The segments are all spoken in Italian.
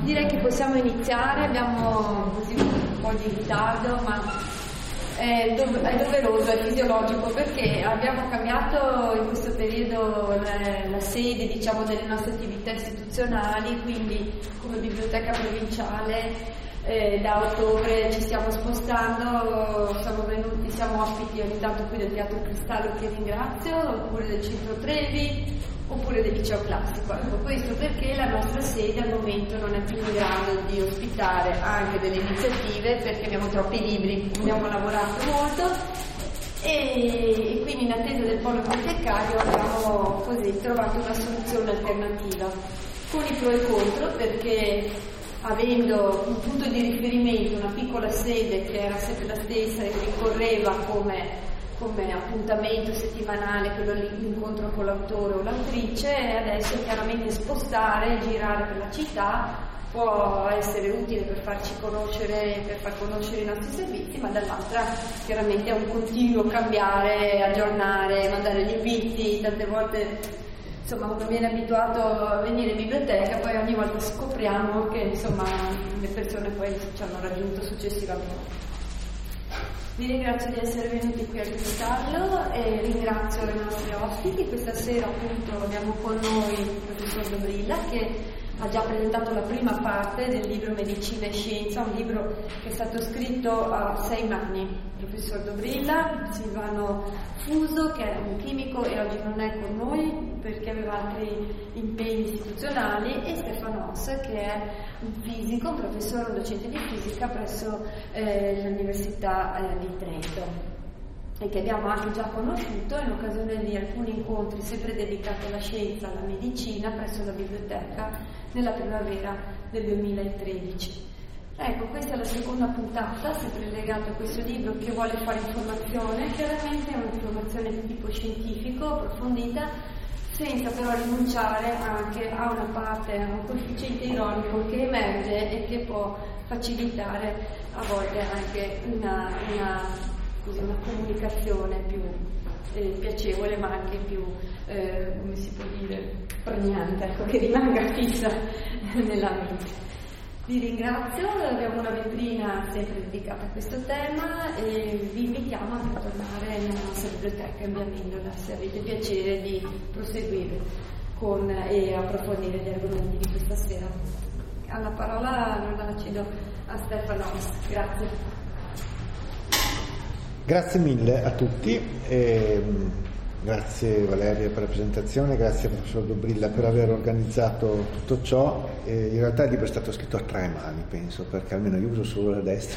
Direi che possiamo iniziare, abbiamo così un po' di ritardo, ma è doveroso, è fisiologico, perché abbiamo cambiato in questo periodo la sede, diciamo, delle nostre attività istituzionali, quindi come biblioteca provinciale da ottobre ci stiamo spostando, siamo ospiti ogni tanto qui del Teatro Cristallo, che ringrazio, oppure del Centro Trevi, oppure del Liceo Classico. Ecco, questo perché la nostra sede al momento non è più in grado di ospitare anche delle iniziative, perché abbiamo troppi libri, abbiamo lavorato molto e quindi in attesa del polo bibliotecario abbiamo così trovato una soluzione alternativa con i pro e contro, perché avendo un punto di riferimento, una piccola sede che era sempre la stessa e ricorreva come appuntamento settimanale, quello l'incontro con l'autore o l'autrice, e adesso chiaramente spostare, girare per la città può essere utile per farci conoscere, per far conoscere i nostri servizi, ma dall'altra chiaramente è un continuo cambiare, aggiornare, mandare gli inviti. Tante volte insomma uno viene abituato a venire in biblioteca, poi ogni volta scopriamo che insomma le persone poi ci hanno raggiunto successivamente. Vi ringrazio di essere venuti qui a Cristallo e ringrazio i nostri ospiti. Questa sera appunto abbiamo con noi il professor Dobrilla, che ha già presentato la prima parte del libro Medicina e Scienza, un libro che è stato scritto a 6 mani. Il professor Dobrilla, Silvano Fuso, che è un chimico e oggi non è con noi perché aveva altri impegni istituzionali, e Stefano Oss, che è un fisico, un professore, un docente di fisica presso l'Università di Trento, e che abbiamo anche già conosciuto in occasione di alcuni incontri sempre dedicati alla scienza, alla medicina, presso la biblioteca nella primavera del 2013. Ecco, questa è la seconda puntata, sempre legata a questo libro, che vuole fare informazione, chiaramente è un'informazione di tipo scientifico, approfondita, senza però rinunciare anche a una parte, a un coefficiente ironico che emerge e che può facilitare a volte anche una comunicazione più piacevole, ma anche più, come si può dire, pregnante, ecco, che rimanga fissa nella mente. Vi ringrazio, abbiamo una vetrina sempre dedicata a questo tema e vi invitiamo a tornare nella nostra biblioteca in via Amendola se avete piacere di proseguire e approfondire gli argomenti di questa sera. Alla parola la cedo a Stefano. Grazie. Grazie mille a tutti, grazie Valeria per la presentazione, grazie al professor Dobrilla per aver organizzato tutto ciò. In realtà il libro è stato scritto a 3 mani, penso, perché almeno io uso solo la destra.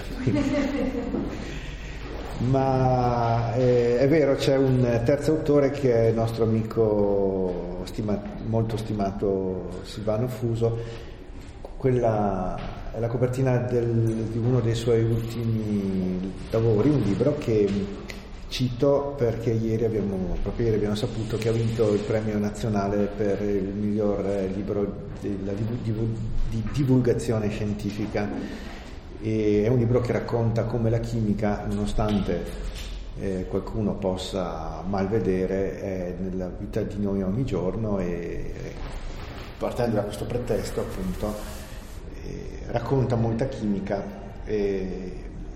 Ma è vero, c'è un terzo autore che è il nostro amico molto stimato Silvano Fuso. Quella è la copertina di uno dei suoi ultimi lavori, un libro che cito perché proprio ieri abbiamo saputo che ha vinto il premio nazionale per il miglior libro di divulgazione scientifica. E è un libro che racconta come la chimica, nonostante qualcuno possa mal vedere, è nella vita di noi ogni giorno, e partendo da questo pretesto appunto racconta molta chimica e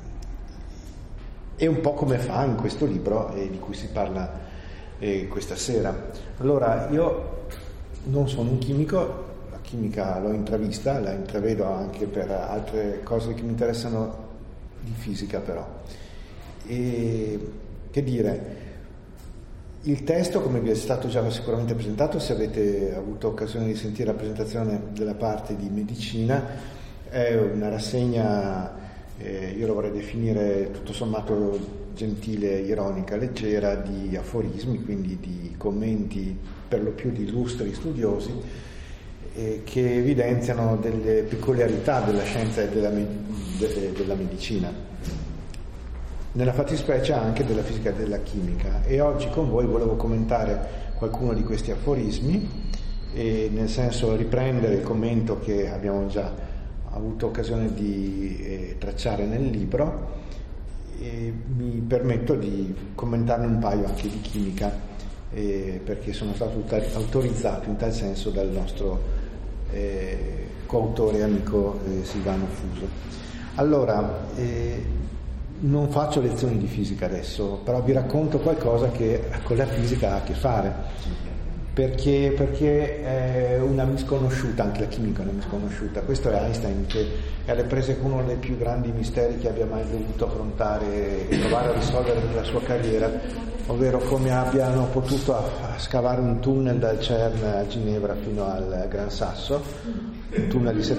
un po' come fa in questo libro di cui si parla questa sera. Allora, io non sono un chimico, la chimica l'ho intravista, la intravedo anche per altre cose che mi interessano di fisica, però. E che dire, il testo, come vi è stato già sicuramente presentato, se avete avuto occasione di sentire la presentazione della parte di medicina, è una rassegna, io lo vorrei definire tutto sommato gentile, ironica, leggera, di aforismi, quindi di commenti per lo più di illustri studiosi, che evidenziano delle peculiarità della scienza e della medicina, nella fattispecie anche della fisica e della chimica. E oggi con voi volevo commentare qualcuno di questi aforismi, e nel senso riprendere il commento che abbiamo già avuto occasione di tracciare nel libro, e mi permetto di commentarne un paio anche di chimica, perché sono stato autorizzato in tal senso dal nostro coautore e amico Silvano Fuso. Allora, non faccio lezioni di fisica adesso, però vi racconto qualcosa che con la fisica ha a che fare, perché è una misconosciuta, anche la chimica è una misconosciuta. Questo è Einstein, che è alle prese con uno dei più grandi misteri che abbia mai dovuto affrontare e provare a risolvere nella sua carriera, ovvero come abbiano potuto scavare un tunnel dal CERN a Ginevra fino al Gran Sasso, un tunnel di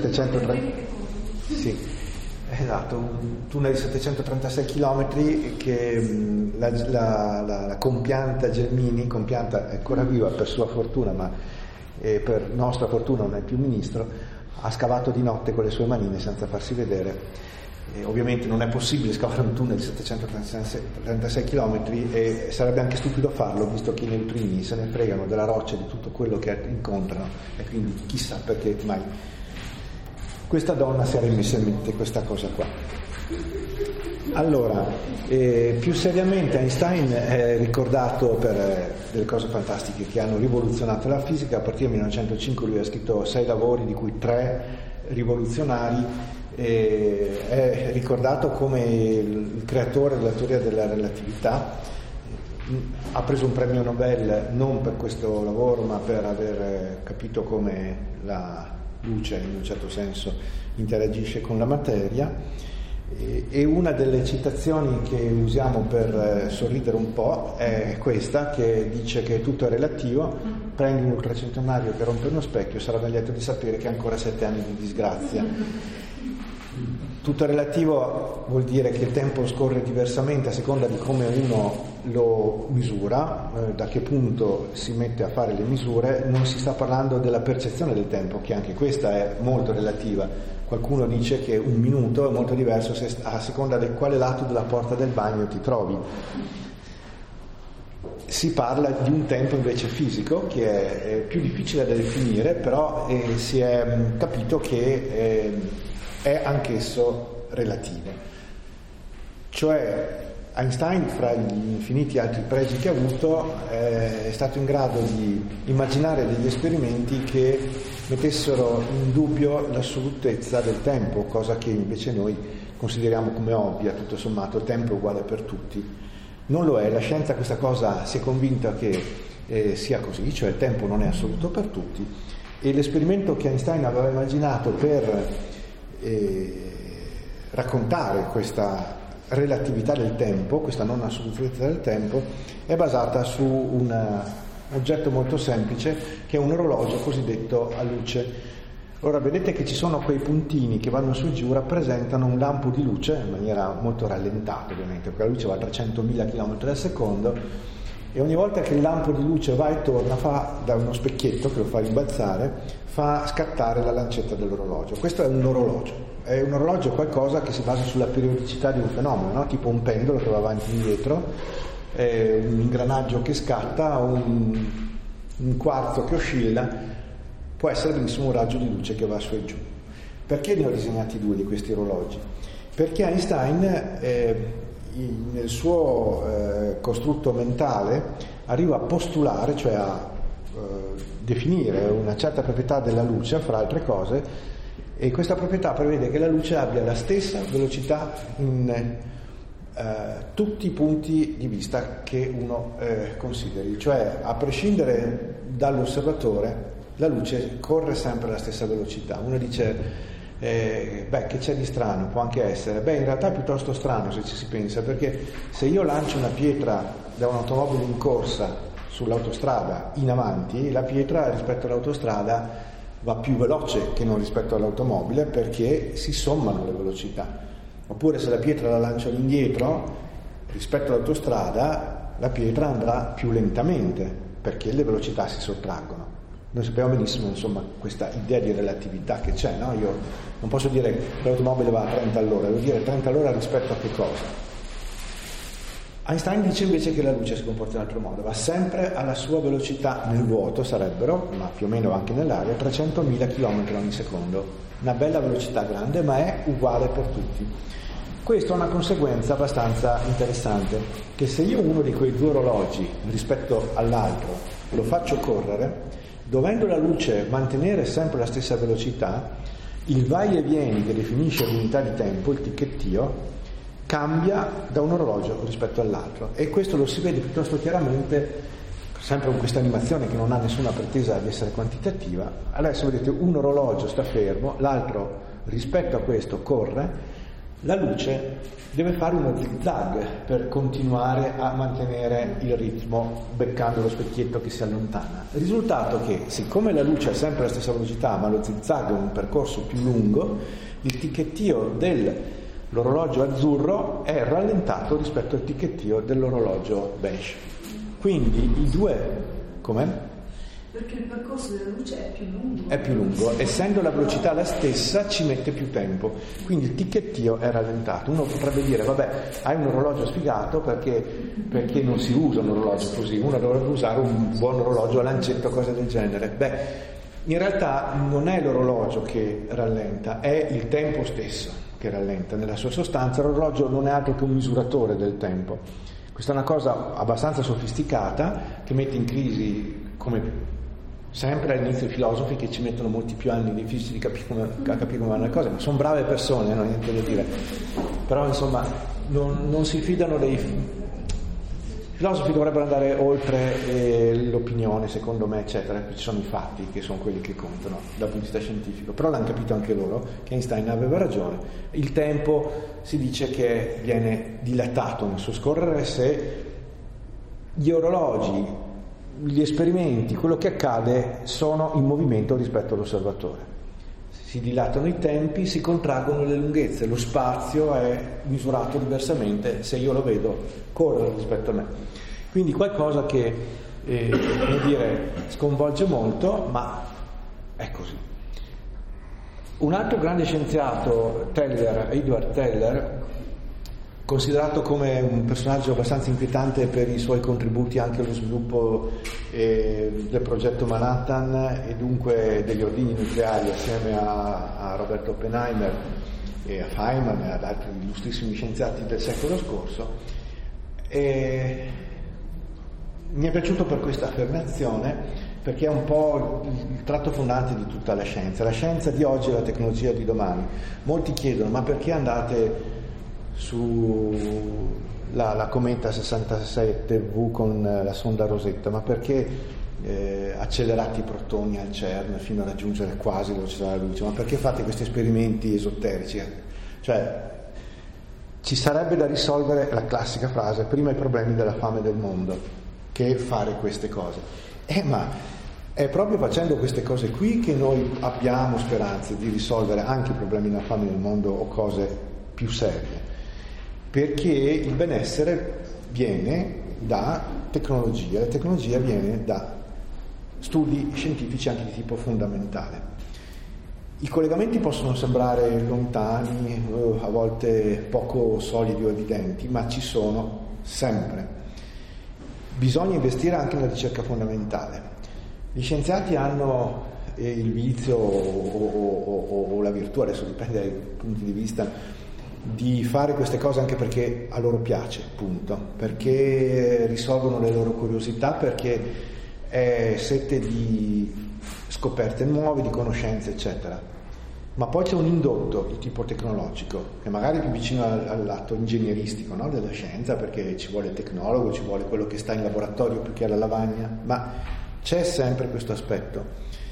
736 chilometri che la compianta Gelmini, compianta è ancora viva per sua fortuna, ma per nostra fortuna non è più ministro, ha scavato di notte con le sue manine senza farsi vedere. Ovviamente non è possibile scavare un tunnel di 736 chilometri e sarebbe anche stupido farlo, visto che i neutrini se ne fregano della roccia e di tutto quello che incontrano, e quindi chissà perché mai questa donna si era messa in mente questa cosa qua. Allora, più seriamente Einstein è ricordato per delle cose fantastiche che hanno rivoluzionato la fisica. A partire dal 1905 lui ha scritto 6 lavori, di cui 3 rivoluzionari. È ricordato come il creatore della teoria della relatività. Ha preso un premio Nobel non per questo lavoro, ma per aver capito come la luce in un certo senso interagisce con la materia, e una delle citazioni che usiamo per sorridere un po' è questa, che dice che tutto è relativo. Prendi un ultracentenario che rompe uno specchio, sarà ben lieto di sapere che ha ancora 7 anni di disgrazia. Tutto è relativo vuol dire che il tempo scorre diversamente a seconda di come uno lo misura, da che punto si mette a fare le misure. Non si sta parlando della percezione del tempo, che anche questa è molto relativa. Qualcuno dice che un minuto è molto diverso a seconda del quale lato della porta del bagno ti trovi. Si parla di un tempo invece fisico, che è più difficile da definire, però si è capito che è anch'esso relativo. Cioè Einstein, fra gli infiniti altri pregi che ha avuto, è stato in grado di immaginare degli esperimenti che mettessero in dubbio l'assolutezza del tempo, cosa che invece noi consideriamo come ovvia. Tutto sommato il tempo è uguale per tutti. Non lo è. La scienza questa cosa si è convinta che sia così, cioè il tempo non è assoluto per tutti, e l'esperimento che Einstein aveva immaginato per raccontare questa relatività del tempo, questa non assolutezza del tempo, è basata su un oggetto molto semplice, che è un orologio cosiddetto a luce. Ora vedete che ci sono quei puntini che vanno su e giù, rappresentano un lampo di luce in maniera molto rallentata, ovviamente, perché la luce va a 300.000 km al secondo, e ogni volta che il lampo di luce va e torna, fa da uno specchietto che lo fa rimbalzare, fa scattare la lancetta dell'orologio. Questo è un orologio. È un orologio qualcosa che si basa sulla periodicità di un fenomeno, no? Tipo un pendolo che va avanti e indietro, un ingranaggio che scatta, un quarzo che oscilla. Può essere benissimo un raggio di luce che va su e giù. Perché ne ho disegnati 2 di questi orologi? Perché Einstein nel suo costrutto mentale arriva a postulare, cioè a definire una certa proprietà della luce, fra altre cose, e questa proprietà prevede che la luce abbia la stessa velocità in tutti i punti di vista che uno consideri, cioè a prescindere dall'osservatore la luce corre sempre alla stessa velocità. Uno dice che c'è di strano? Può anche essere. In realtà è piuttosto strano se ci si pensa, perché se io lancio una pietra da un'automobile in corsa sull'autostrada in avanti, la pietra rispetto all'autostrada va più veloce che non rispetto all'automobile, perché si sommano le velocità. Oppure se la pietra la lancio all'indietro rispetto all'autostrada, la pietra andrà più lentamente, perché le velocità si sottraggono. Noi sappiamo benissimo, insomma, questa idea di relatività che c'è, no? Io non posso dire che l'automobile va a 30 all'ora, devo dire 30 all'ora rispetto a che cosa? Einstein dice invece che la luce si comporta in un altro modo, va sempre alla sua velocità nel vuoto, sarebbero, ma più o meno anche nell'aria, 300.000 km ogni secondo. Una bella velocità grande, ma è uguale per tutti. Questo ha una conseguenza abbastanza interessante, che se io uno di quei 2 orologi rispetto all'altro lo faccio correre, dovendo la luce mantenere sempre la stessa velocità, il vai e vieni che definisce l'unità di tempo, il ticchettio, cambia da un orologio rispetto all'altro, e questo lo si vede piuttosto chiaramente sempre con questa animazione che non ha nessuna pretesa di essere quantitativa. Adesso vedete un orologio sta fermo, l'altro rispetto a questo corre, la luce deve fare uno zigzag per continuare a mantenere il ritmo beccando lo specchietto che si allontana. Il risultato è che, siccome la luce ha sempre la stessa velocità ma lo zigzag è un percorso più lungo, il ticchettio dell'orologio azzurro è rallentato rispetto al ticchettio dell'orologio beige. Quindi i due... Com'è? Perché il percorso della luce è più lungo. È più lungo, essendo la velocità la stessa ci mette più tempo, quindi il ticchettio è rallentato. Uno potrebbe dire, vabbè, hai un orologio sfigato perché non si usa un orologio così, uno dovrebbe usare un buon orologio a lancetto, cose del genere. Beh, in realtà non è l'orologio che rallenta, è il tempo stesso che rallenta. Nella sua sostanza l'orologio non è altro che un misuratore del tempo. Questa è una cosa abbastanza sofisticata che mette in crisi, come sempre all'inizio i filosofi, che ci mettono molti più anni difficili di capire come vanno le cose, ma sono brave persone, non ho niente da dire, però insomma non si fidano dei filosofi, dovrebbero andare oltre l'opinione, secondo me, eccetera. Ci sono i fatti che sono quelli che contano dal punto di vista scientifico, però l'hanno capito anche loro che Einstein aveva ragione. Il tempo si dice che viene dilatato nel suo scorrere se gli orologi, gli esperimenti, quello che accade sono in movimento rispetto all'osservatore. Si dilatano i tempi, si contraggono le lunghezze, lo spazio è misurato diversamente se io lo vedo correre rispetto a me. Quindi qualcosa che come dire, sconvolge molto, ma è così. Un altro grande scienziato, Edward Teller, considerato come un personaggio abbastanza inquietante per i suoi contributi anche allo sviluppo del progetto Manhattan e dunque degli ordigni nucleari, assieme a Robert Oppenheimer e a Feynman e ad altri illustrissimi scienziati del secolo scorso. Mi è piaciuto per questa affermazione, perché è un po' il tratto fondante di tutta la scienza. La scienza di oggi è la tecnologia di domani. Molti chiedono, ma perché andate su la cometa 67V con la sonda Rosetta, ma perché accelerate i protoni al CERN fino a raggiungere quasi la velocità della luce, ma perché fate questi esperimenti esoterici? Cioè, ci sarebbe da risolvere la classica frase: prima i problemi della fame del mondo che fare queste cose. Ma è proprio facendo queste cose qui che noi abbiamo speranze di risolvere anche i problemi della fame del mondo o cose più serie, perché il benessere viene da tecnologia, la tecnologia viene da studi scientifici anche di tipo fondamentale. I collegamenti possono sembrare lontani, a volte poco solidi o evidenti, ma ci sono sempre. Bisogna investire anche nella ricerca fondamentale. Gli scienziati hanno il vizio o la virtù, adesso dipende dai punti di vista, di fare queste cose anche perché a loro piace, punto, perché risolvono le loro curiosità, perché è sete di scoperte nuove, di conoscenze, eccetera. Ma poi c'è un indotto di tipo tecnologico, che magari è più vicino all'atto ingegneristico, no? Della scienza, perché ci vuole il tecnologo, ci vuole quello che sta in laboratorio più che alla lavagna, ma c'è sempre questo aspetto.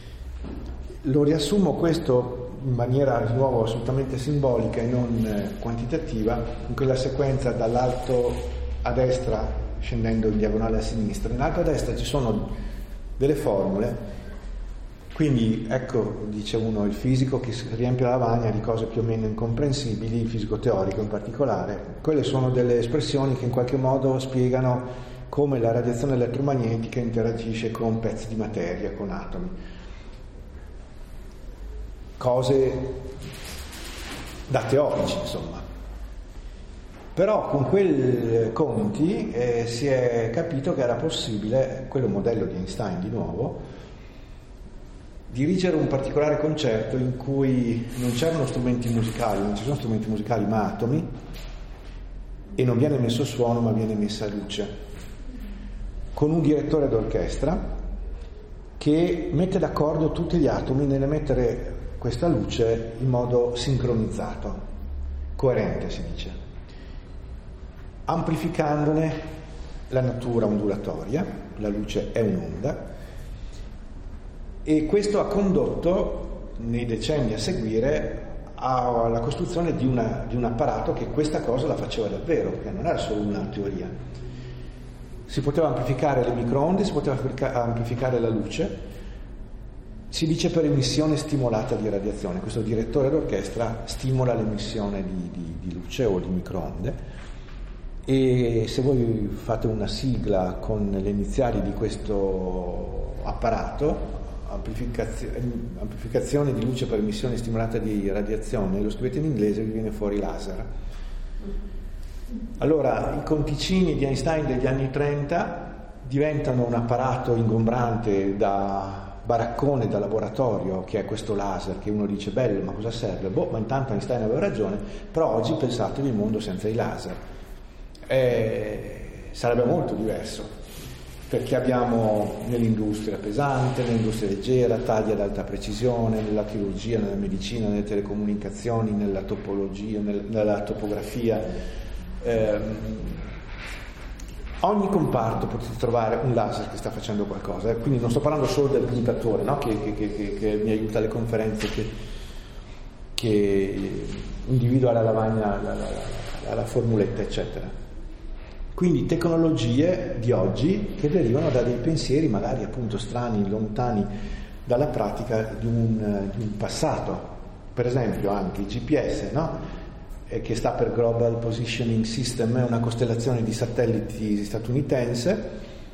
Lo riassumo questo in maniera di nuovo assolutamente simbolica e non quantitativa, in quella sequenza dall'alto a destra scendendo in diagonale a sinistra. In alto a destra ci sono delle formule. Quindi ecco, dice uno, il fisico che si riempie la lavagna di cose più o meno incomprensibili, il fisico teorico in particolare. Quelle sono delle espressioni che in qualche modo spiegano come la radiazione elettromagnetica interagisce con pezzi di materia, con atomi. Cose da teorici, insomma. Però con quei conti si è capito che era possibile, quello modello di Einstein di nuovo, dirigere un particolare concerto in cui non c'erano strumenti musicali, non ci sono strumenti musicali ma atomi, e non viene messo suono ma viene messa luce, con un direttore d'orchestra che mette d'accordo tutti gli atomi nell'emettere questa luce in modo sincronizzato, coerente si dice, amplificandone la natura ondulatoria. La luce è un'onda, e questo ha condotto nei decenni a seguire alla costruzione di un apparato che questa cosa la faceva davvero, che non era solo una teoria. Si poteva amplificare le microonde, si poteva amplificare la luce, si dice per emissione stimolata di radiazione. Questo direttore d'orchestra stimola l'emissione di luce o di microonde, e se voi fate una sigla con le iniziali di questo apparato, amplificazione di luce per emissione stimolata di radiazione, lo scrivete in inglese, vi viene fuori laser. Allora i conticini di Einstein degli anni 30 diventano un apparato ingombrante da baraccone da laboratorio, che è questo laser, che uno dice bello, ma cosa serve? Ma intanto Einstein aveva ragione. Però oggi pensatevi il mondo senza i laser, sarebbe molto diverso, perché abbiamo nell'industria pesante, nell'industria leggera, tagli ad alta precisione, nella chirurgia, nella medicina, nelle telecomunicazioni, nella topologia, nella topografia. Ogni comparto potete trovare un laser che sta facendo qualcosa, quindi non sto parlando solo del puntatore, no? che mi aiuta alle conferenze, che individua la lavagna, la formuletta, eccetera. Quindi tecnologie di oggi che derivano da dei pensieri magari appunto strani, lontani dalla pratica di un passato. Per esempio anche il GPS, no? Che sta per Global Positioning System, è una costellazione di satelliti statunitense,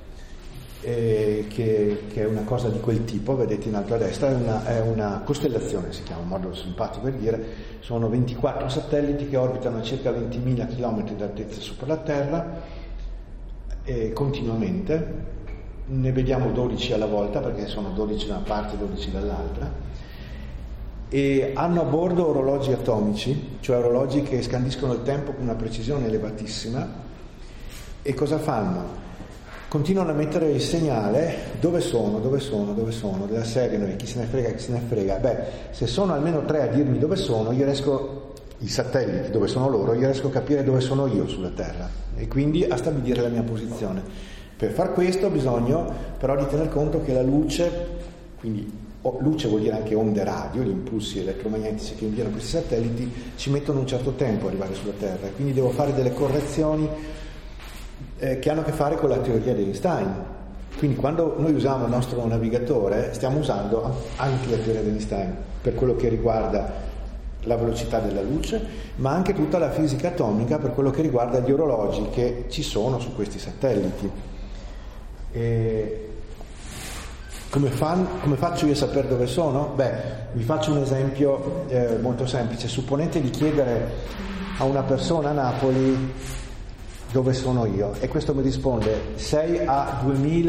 che è una cosa di quel tipo, vedete in alto a destra, è una costellazione, si chiama, un modo simpatico per dire. Sono 24 satelliti che orbitano a circa 20.000 km d'altezza sopra la Terra, continuamente. Ne vediamo 12 alla volta, perché sono 12 da una parte e 12 dall'altra, e hanno a bordo orologi atomici, cioè orologi che scandiscono il tempo con una precisione elevatissima. E cosa fanno? Continuano a mettere il segnale dove sono, della serie, noi chi se ne frega. Beh, se sono almeno 3 a dirmi dove sono, io riesco, i satelliti dove sono loro, io riesco a capire dove sono io sulla Terra, e quindi a stabilire la mia posizione. Per far questo ho bisogno però di tener conto che la luce, quindi luce vuol dire anche onde radio, gli impulsi elettromagnetici che inviano questi satelliti, ci mettono un certo tempo ad arrivare sulla Terra, quindi devo fare delle correzioni che hanno a che fare con la teoria di Einstein. Quindi quando noi usiamo il nostro navigatore stiamo usando anche la teoria di Einstein per quello che riguarda la velocità della luce, ma anche tutta la fisica atomica per quello che riguarda gli orologi che ci sono su questi satelliti. Come faccio io a sapere dove sono? Beh, vi faccio un esempio molto semplice. Supponete di chiedere a una persona a Napoli dove sono io, e questo mi risponde: sei a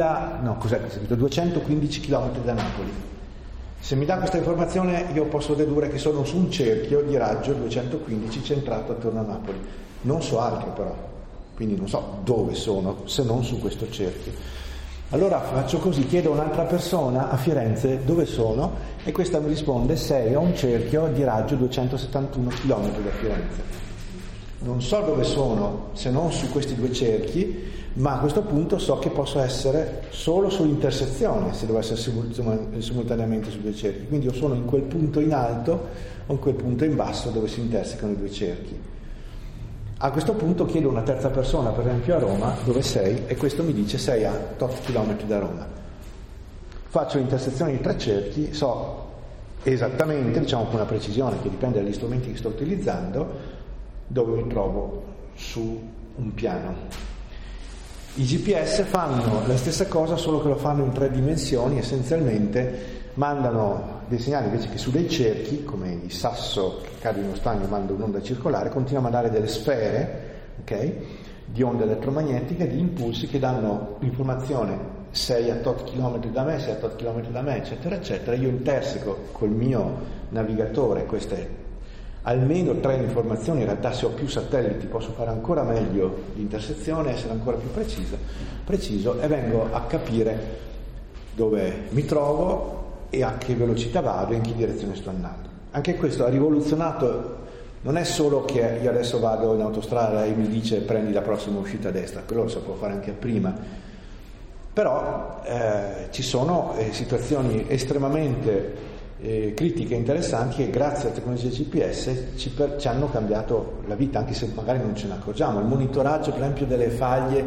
215 km da Napoli. Se mi dà questa informazione io posso dedurre che sono su un cerchio di raggio 215 centrato attorno a Napoli. Non so altro però, quindi non so dove sono se non su questo cerchio. Allora faccio così, chiedo a un'altra persona a Firenze dove sono, e questa mi risponde: sei a un cerchio di raggio 271 km da Firenze. Non so dove sono se non su questi 2 cerchi, ma a questo punto so che posso essere solo sull'intersezione se devo essere simultaneamente su 2 cerchi. Quindi io sono in quel punto in alto o in quel punto in basso dove si intersecano i 2 cerchi. A questo punto chiedo a una terza persona, per esempio a Roma, dove sei, e questo mi dice: sei a tot chilometri da Roma. Faccio l'intersezione di 3 cerchi, so esattamente, diciamo con una precisione che dipende dagli strumenti che sto utilizzando, dove mi trovo su un piano. I GPS fanno la stessa cosa, solo che lo fanno in 3 dimensioni. Essenzialmente mandano dei segnali invece che su dei cerchi, come il sasso che cade in uno stagno manda un'onda circolare, continuano a dare delle sfere, ok, di onde elettromagnetiche, di impulsi che danno l'informazione: sei a tot chilometri da me, sei a tot chilometri da me, eccetera eccetera. Io interseco col mio navigatore queste almeno 3 informazioni. In realtà, se ho più satelliti posso fare ancora meglio l'intersezione, essere ancora più preciso, e vengo a capire dove mi trovo, e a che velocità vado e in che direzione sto andando. Anche questo ha rivoluzionato. Non è solo che io adesso vado in autostrada e mi dice prendi la prossima uscita a destra, quello lo si può fare anche prima, però ci sono situazioni estremamente critiche e interessanti che grazie alla tecnologia GPS ci hanno cambiato la vita, anche se magari non ce ne accorgiamo. Il monitoraggio per esempio delle faglie,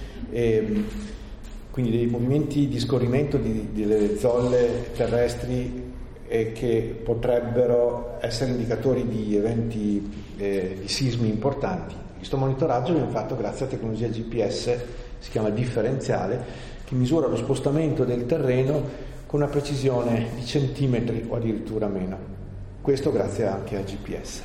quindi dei movimenti di scorrimento delle zolle terrestri che potrebbero essere indicatori di eventi di sismi importanti. Questo monitoraggio viene fatto grazie alla tecnologia GPS, si chiama differenziale, che misura lo spostamento del terreno con una precisione di centimetri o addirittura meno. Questo grazie anche al GPS.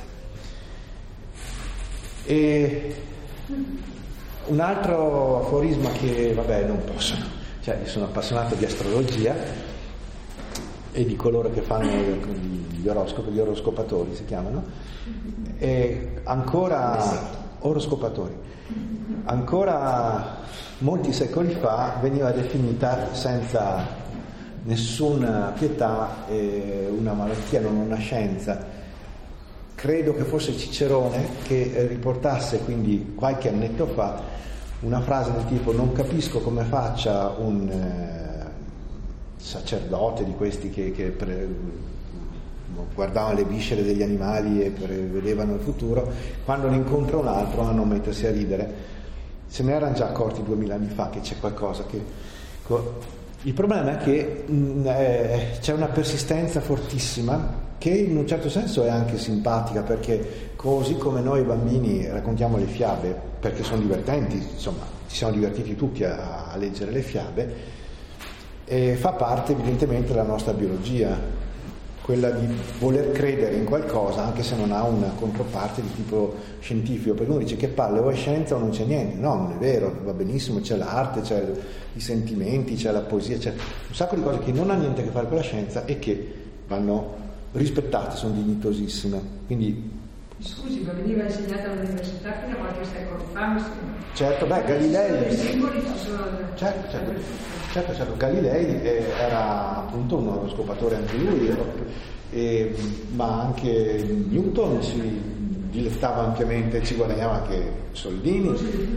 E un altro aforisma che, vabbè, non posso, cioè io sono appassionato di astrologia e di coloro che fanno gli oroscopi, gli oroscopatori si chiamano, e ancora oroscopatori, ancora molti secoli fa veniva definita senza nessuna pietà una malattia, non una scienza. Credo che fosse Cicerone che riportasse quindi qualche annetto fa una frase del tipo: non capisco come faccia un sacerdote di questi che guardavano le viscere degli animali e prevedevano il futuro, quando ne incontra un altro a non mettersi a ridere. Se ne erano già accorti 2000 anni fa che c'è qualcosa che... Il problema è che c'è una persistenza fortissima che in un certo senso è anche simpatica, perché così come noi bambini raccontiamo le fiabe perché sono divertenti, insomma ci siamo divertiti tutti a leggere le fiabe, e fa parte evidentemente della nostra biologia, quella di voler credere in qualcosa anche se non ha una controparte di tipo scientifico, perché uno dice che palle, o è scienza o non c'è niente. No, non è vero, va benissimo, c'è l'arte, c'è i sentimenti, c'è la poesia, c'è un sacco di cose che non hanno niente a che fare con la scienza e che vanno rispettate, sono dignitosissime. Quindi scusi, ma veniva insegnata all'università fino a qualche secolo fa? Certo, Galilei. I simboli sono... Certo, Galilei era appunto uno scopatore anche lui, ma anche Newton si dilettava ampiamente, ci guadagnava anche soldini.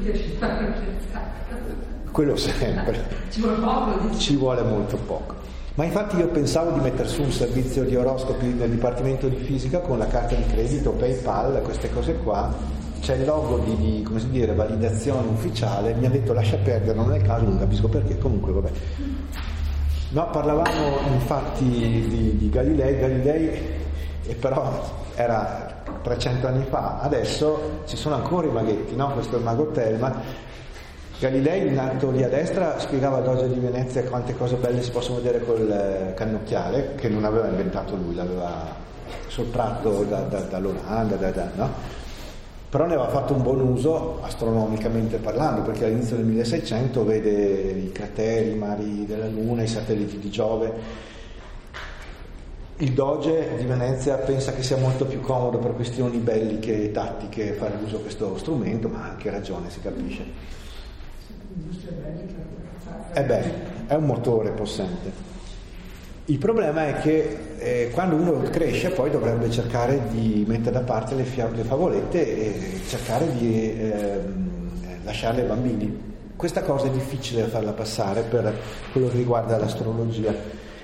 Quello sempre. Ci vuole molto poco. Ma infatti io pensavo di mettere su un servizio di oroscopi nel dipartimento di fisica con la carta di credito, PayPal, queste cose qua. C'è il logo di come si dice, validazione ufficiale. Mi ha detto lascia perdere, non è il caso, non capisco perché, comunque vabbè. No, parlavamo infatti di Galilei, e però era 300 anni fa, adesso ci sono ancora i maghetti, no? Questo è il mago Telma. Galilei, in alto lì a destra, spiegava al Doge di Venezia quante cose belle si possono vedere col cannocchiale, che non aveva inventato lui, l'aveva sottratto dall'Olanda, no? Però ne aveva fatto un buon uso astronomicamente parlando, perché all'inizio del 1600 vede i crateri, i mari della Luna, i satelliti di Giove. Il Doge di Venezia pensa che sia molto più comodo per questioni belliche e tattiche fare uso di questo strumento, ma ha anche ragione, si capisce. È un motore possente. Il problema è che quando uno cresce poi dovrebbe cercare di mettere da parte le favolette e cercare di lasciarle ai bambini. Questa cosa è difficile da farla passare per quello che riguarda l'astrologia,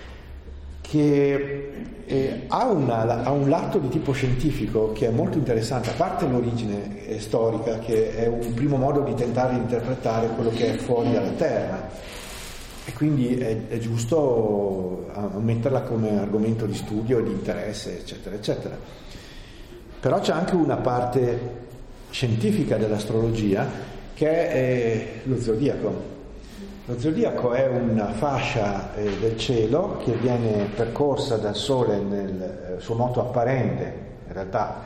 che ha un lato di tipo scientifico che è molto interessante, a parte l'origine storica, che è un primo modo di tentare di interpretare quello che è fuori dalla Terra. E quindi è giusto metterla come argomento di studio e di interesse, eccetera, eccetera. Però c'è anche una parte scientifica dell'astrologia che è lo zodiaco. Lo zodiaco è una fascia del cielo che viene percorsa dal Sole nel suo moto apparente. In realtà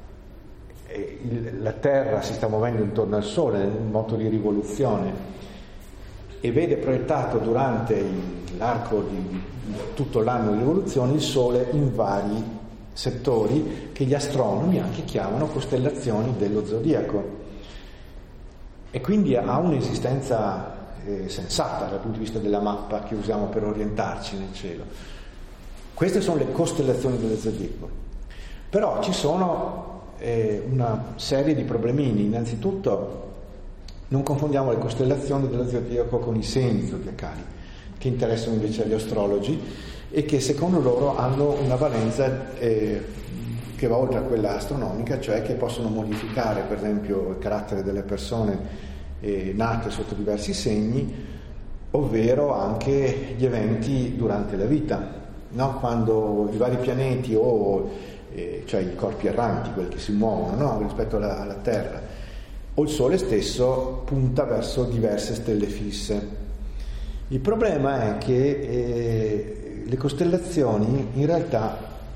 la Terra si sta muovendo intorno al Sole nel moto di rivoluzione, e vede proiettato durante l'arco di tutto l'anno di rivoluzione il Sole in vari settori che gli astronomi anche chiamano costellazioni dello zodiaco, e quindi ha un'esistenza sensata dal punto di vista della mappa che usiamo per orientarci nel cielo. Queste sono le costellazioni dello zodiaco. Però ci sono una serie di problemini. Innanzitutto non confondiamo le costellazioni dello zodiaco con i segni zodiacali, che interessano invece agli astrologi e che secondo loro hanno una valenza che va oltre a quella astronomica, cioè che possono modificare per esempio il carattere delle persone nate sotto diversi segni, ovvero anche gli eventi durante la vita, no? Quando i vari pianeti cioè i corpi erranti, quelli che si muovono, no? Rispetto alla Terra, o il Sole stesso punta verso diverse stelle fisse. Il problema è che le costellazioni in realtà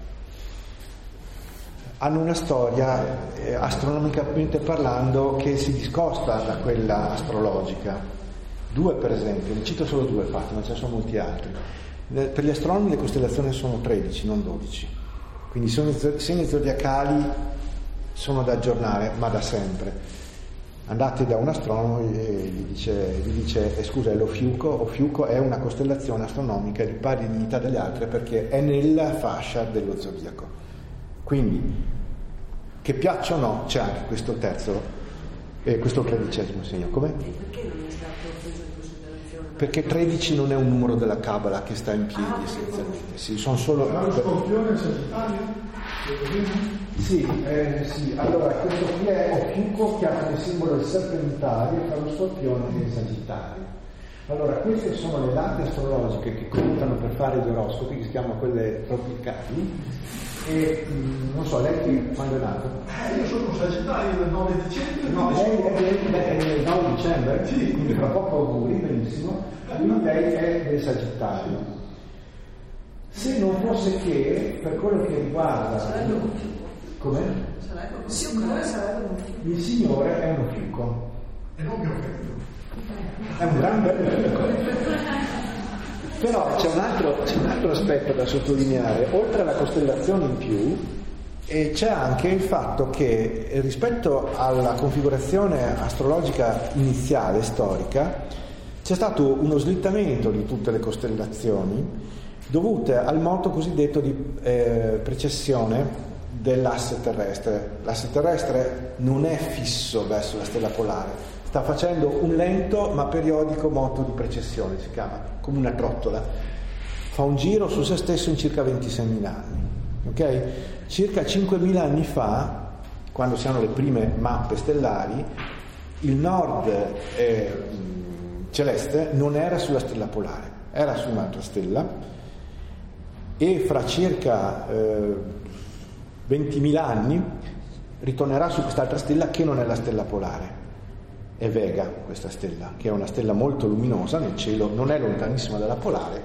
hanno una storia astronomicamente parlando che si discosta da quella astrologica. Due per esempio, ne cito solo due infatti, ma ce ne sono molti altri. Per gli astronomi le costellazioni sono 13, non 12. Quindi i segni zodiacali sono da aggiornare, ma da sempre. Andate da un astronomo e gli dice scusa, è l'Ofiuco. Ofiuco è una costellazione astronomica di pari dignità delle altre perché è nella fascia dello zodiaco. Quindi, che piaccia o no, c'è anche questo terzo, questo 13° segno. Come? Perché non è stato preso in considerazione? Perché 13 non è un numero della Cabala che sta in piedi essenzialmente. Sì, sono solo... Lo Scorpione è Sagittario? Sì, allora questo qui è Ofiuco che ha come simbolo il serpentario tra lo Scorpione e il Sagittario. Allora queste sono le date astrologiche che contano per fare gli oroscopi, che si chiamano quelle tropicali, e non so, lei quando è nato? Io sono un Sagittario del 9 dicembre. No, lei è del 9 dicembre, sì. Quindi fra poco auguri, benissimo. Quindi lei è del Sagittario. Se non fosse che, per quello che riguarda... Come? Il Signore sarebbe un fiuco. Il Signore è uno fiuco. E non mio figlio. È un gran bel fiuco. Però c'è un altro aspetto da sottolineare. Oltre alla costellazione in più, c'è anche il fatto che rispetto alla configurazione astrologica iniziale, storica, c'è stato uno slittamento di tutte le costellazioni dovute al moto cosiddetto di precessione dell'asse terrestre. L'asse terrestre non è fisso verso la stella polare, sta facendo un lento ma periodico moto di precessione, si chiama, come una trottola. Fa un giro su se stesso in circa 26.000 anni. Ok? Circa 5.000 anni fa, quando si hanno le prime mappe stellari, il nord celeste non era sulla stella polare, era su un'altra stella, e fra circa 20.000 anni ritornerà su quest'altra stella che non è la stella polare. È Vega questa stella, che è una stella molto luminosa nel cielo, non è lontanissima dalla polare,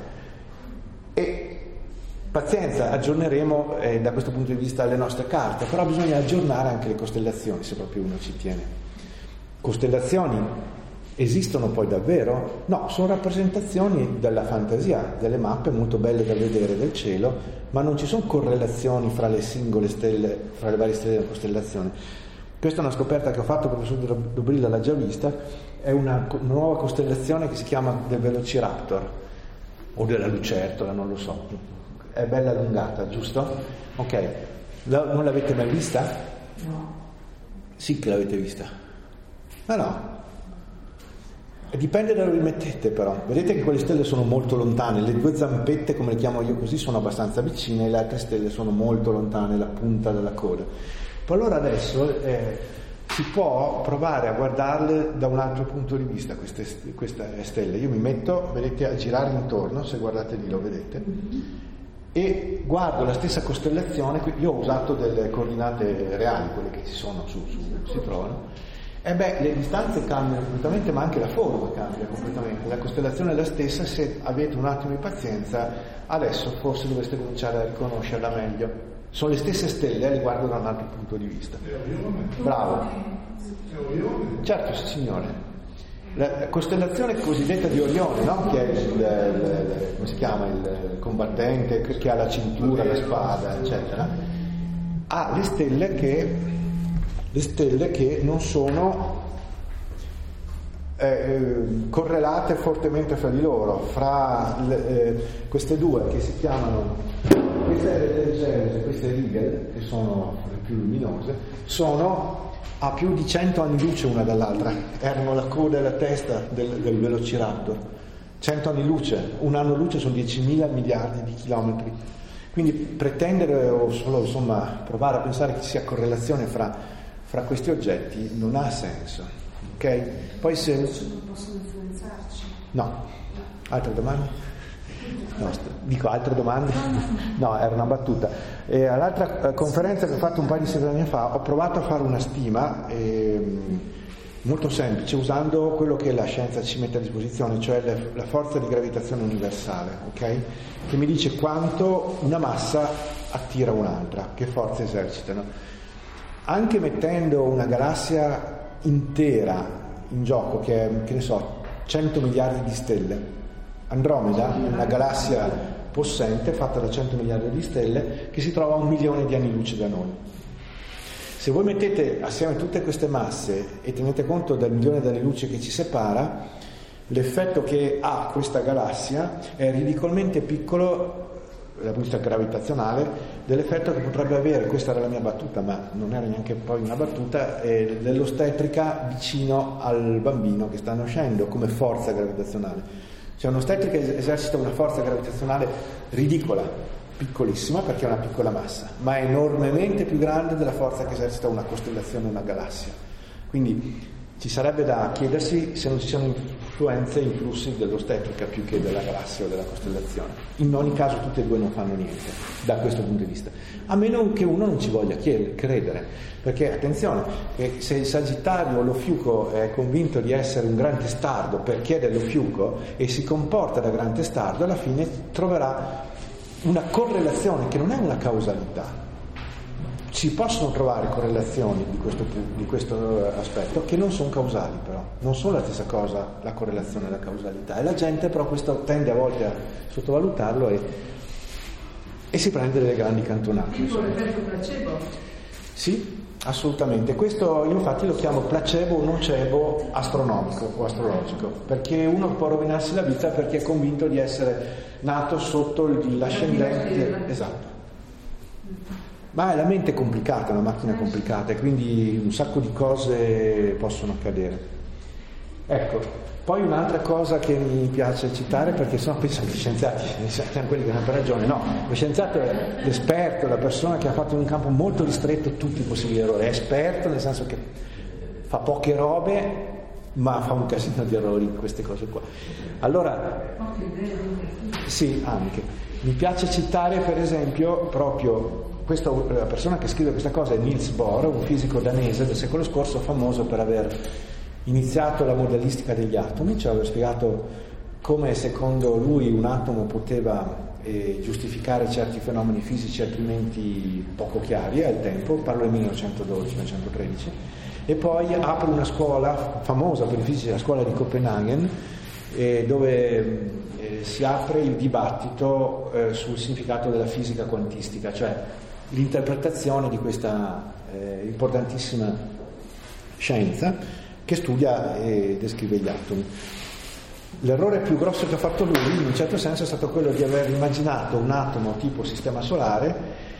e pazienza, aggiorneremo da questo punto di vista le nostre carte, però bisogna aggiornare anche le costellazioni se proprio uno ci tiene. Costellazioni esistono poi davvero? No, sono rappresentazioni della fantasia, delle mappe molto belle da vedere del cielo, ma non ci sono correlazioni fra le singole stelle, fra le varie stelle della costellazione. Questa è una scoperta che ho fatto, il professor Dobrila l'ha già vista, è una nuova costellazione che si chiama del Velociraptor, o della Lucertola, non lo so, è bella allungata, giusto? Ok, non l'avete mai vista? No. Sì che l'avete vista. No. Dipende da dove vi mettete però. Vedete che quelle stelle sono molto lontane, le due zampette, come le chiamo io così, sono abbastanza vicine, e le altre stelle sono molto lontane, la punta della coda. Poi allora adesso si può provare a guardarle da un altro punto di vista queste stelle. Io mi metto, vedete, a girare intorno, se guardate lì lo vedete, e guardo la stessa costellazione. Io ho usato delle coordinate reali, quelle che ci sono si trovano. Le distanze cambiano completamente, ma anche la forma cambia completamente. La costellazione è la stessa, se avete un attimo di pazienza, adesso forse dovreste cominciare a riconoscerla meglio. Sono le stesse stelle, le guardo da un altro punto di vista. Bravo. Certo, signore. La costellazione cosiddetta di Orione, no? Che è come si chiama, il combattente che ha la cintura, la spada, eccetera, ha le stelle che non sono correlate fortemente fra di loro, fra queste due che si chiamano, queste Betelgeuse e queste Rigel, che sono le più luminose, sono a più di 100 anni luce una dall'altra, erano la coda e la testa del Velociraptor. 100 anni luce, un anno luce sono 10.000 miliardi di chilometri, quindi pretendere o solo provare a pensare che ci sia correlazione fra questi oggetti non ha senso, ok? Poi se non possono influenzarci. no, altre domande? No, dico altre domande? No, era una battuta. All'altra conferenza che ho fatto un paio di settimane fa ho provato a fare una stima molto semplice, usando quello che la scienza ci mette a disposizione, cioè la forza di gravitazione universale, ok? Che mi dice quanto una massa attira un'altra, che forze esercitano. Anche mettendo una galassia intera in gioco, che è, che ne so, 100 miliardi di stelle, Andromeda, una galassia possente fatta da 100 miliardi di stelle che si trova a 1 milione di anni luce da noi. Se voi mettete assieme tutte queste masse e tenete conto del milione di anni luce che ci separa, l'effetto che ha questa galassia è ridicolmente piccolo dal punto di vista gravitazionale dell'effetto che potrebbe avere, questa era la mia battuta ma non era neanche poi una battuta, dell'ostetrica vicino al bambino che sta nascendo come forza gravitazionale. Cioè un'ostetrica esercita una forza gravitazionale ridicola, piccolissima perché è una piccola massa, ma è enormemente più grande della forza che esercita una costellazione o una galassia. Quindi ci sarebbe da chiedersi se non ci siano influenze, influssi dell'ostetrica più che della galassia o della costellazione. In ogni caso tutte e due non fanno niente da questo punto di vista, a meno che uno non ci voglia credere, perché attenzione, se il Sagittario o l'Ofiuco è convinto di essere un gran testardo perché è dell'Ofiuco e si comporta da gran testardo, alla fine troverà una correlazione che non è una causalità. Si possono trovare correlazioni di questo aspetto che non sono causali, però non sono la stessa cosa la correlazione e la causalità, e la gente però questo tende a volte a sottovalutarlo e si prende delle grandi cantonate. Tipo l'effetto placebo? Sì, assolutamente. Questo io infatti lo chiamo placebo o nocebo astronomico o astrologico, perché uno può rovinarsi la vita perché è convinto di essere nato sotto l'ascendente. Esatto. Ma la mente è complicata, è una macchina complicata, e quindi un sacco di cose possono accadere. Ecco, poi un'altra cosa che mi piace citare, perché sennò penso che gli scienziati siano quelli che hanno ragione. No, lo scienziato è l'esperto, la persona che ha fatto in un campo molto ristretto tutti i possibili errori. È esperto nel senso che fa poche robe, ma fa un casino di errori in queste cose qua. Allora, sì, anche. Mi piace citare per esempio proprio la persona che scrive questa cosa è Niels Bohr, un fisico danese del secolo scorso, famoso per aver iniziato la modellistica degli atomi, cioè aver spiegato come secondo lui un atomo poteva giustificare certi fenomeni fisici altrimenti poco chiari al tempo, parlo del 1912-1913, e poi apre una scuola famosa per i fisici, la scuola di Copenaghen, dove si apre il dibattito sul significato della fisica quantistica, cioè l'interpretazione di questa importantissima scienza che studia e descrive gli atomi. L'errore più grosso che ha fatto lui, in un certo senso, è stato quello di aver immaginato un atomo tipo sistema solare,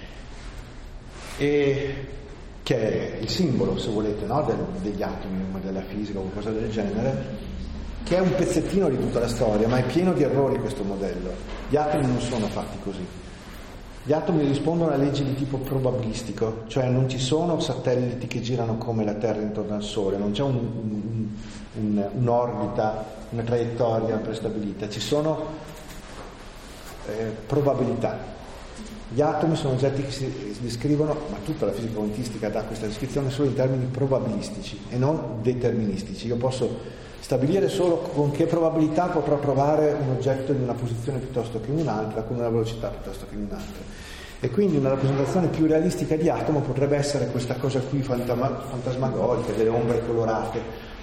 che è il simbolo, se volete, no? degli atomi, della fisica o qualcosa del genere, che è un pezzettino di tutta la storia, ma è pieno di errori questo modello. Gli atomi non sono fatti così. Gli atomi rispondono a leggi di tipo probabilistico, cioè non ci sono satelliti che girano come la Terra intorno al Sole, non c'è un'orbita, una traiettoria prestabilita, ci sono probabilità. Gli atomi sono oggetti che si descrivono, ma tutta la fisica quantistica dà questa descrizione solo in termini probabilistici e non deterministici. Io posso stabilire solo con che probabilità potrò trovare un oggetto in una posizione piuttosto che in un'altra, con una velocità piuttosto che in un'altra. E quindi una rappresentazione più realistica di atomo potrebbe essere questa cosa qui fantasmagorica, delle ombre colorate.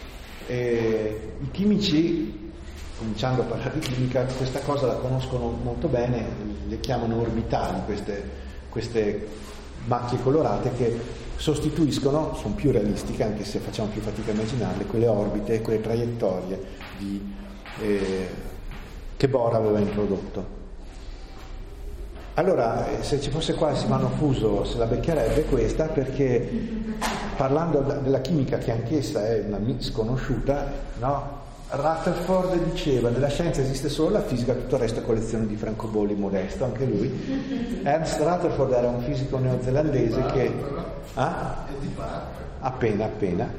I chimici, cominciando a parlare di chimica, questa cosa la conoscono molto bene, le chiamano orbitali, queste macchie colorate che sostituiscono, sono più realistiche, anche se facciamo più fatica a immaginarle, quelle orbite, quelle traiettorie che Bohr aveva introdotto. Allora, se ci fosse qua Silvano Fuso se la beccherebbe questa, perché parlando della chimica, che anch'essa è una sconosciuta, no? Rutherford diceva: nella scienza esiste solo la fisica, tutto il resto è collezione di francobolli, modesto anche lui. Ernst Rutherford era un fisico neozelandese che appena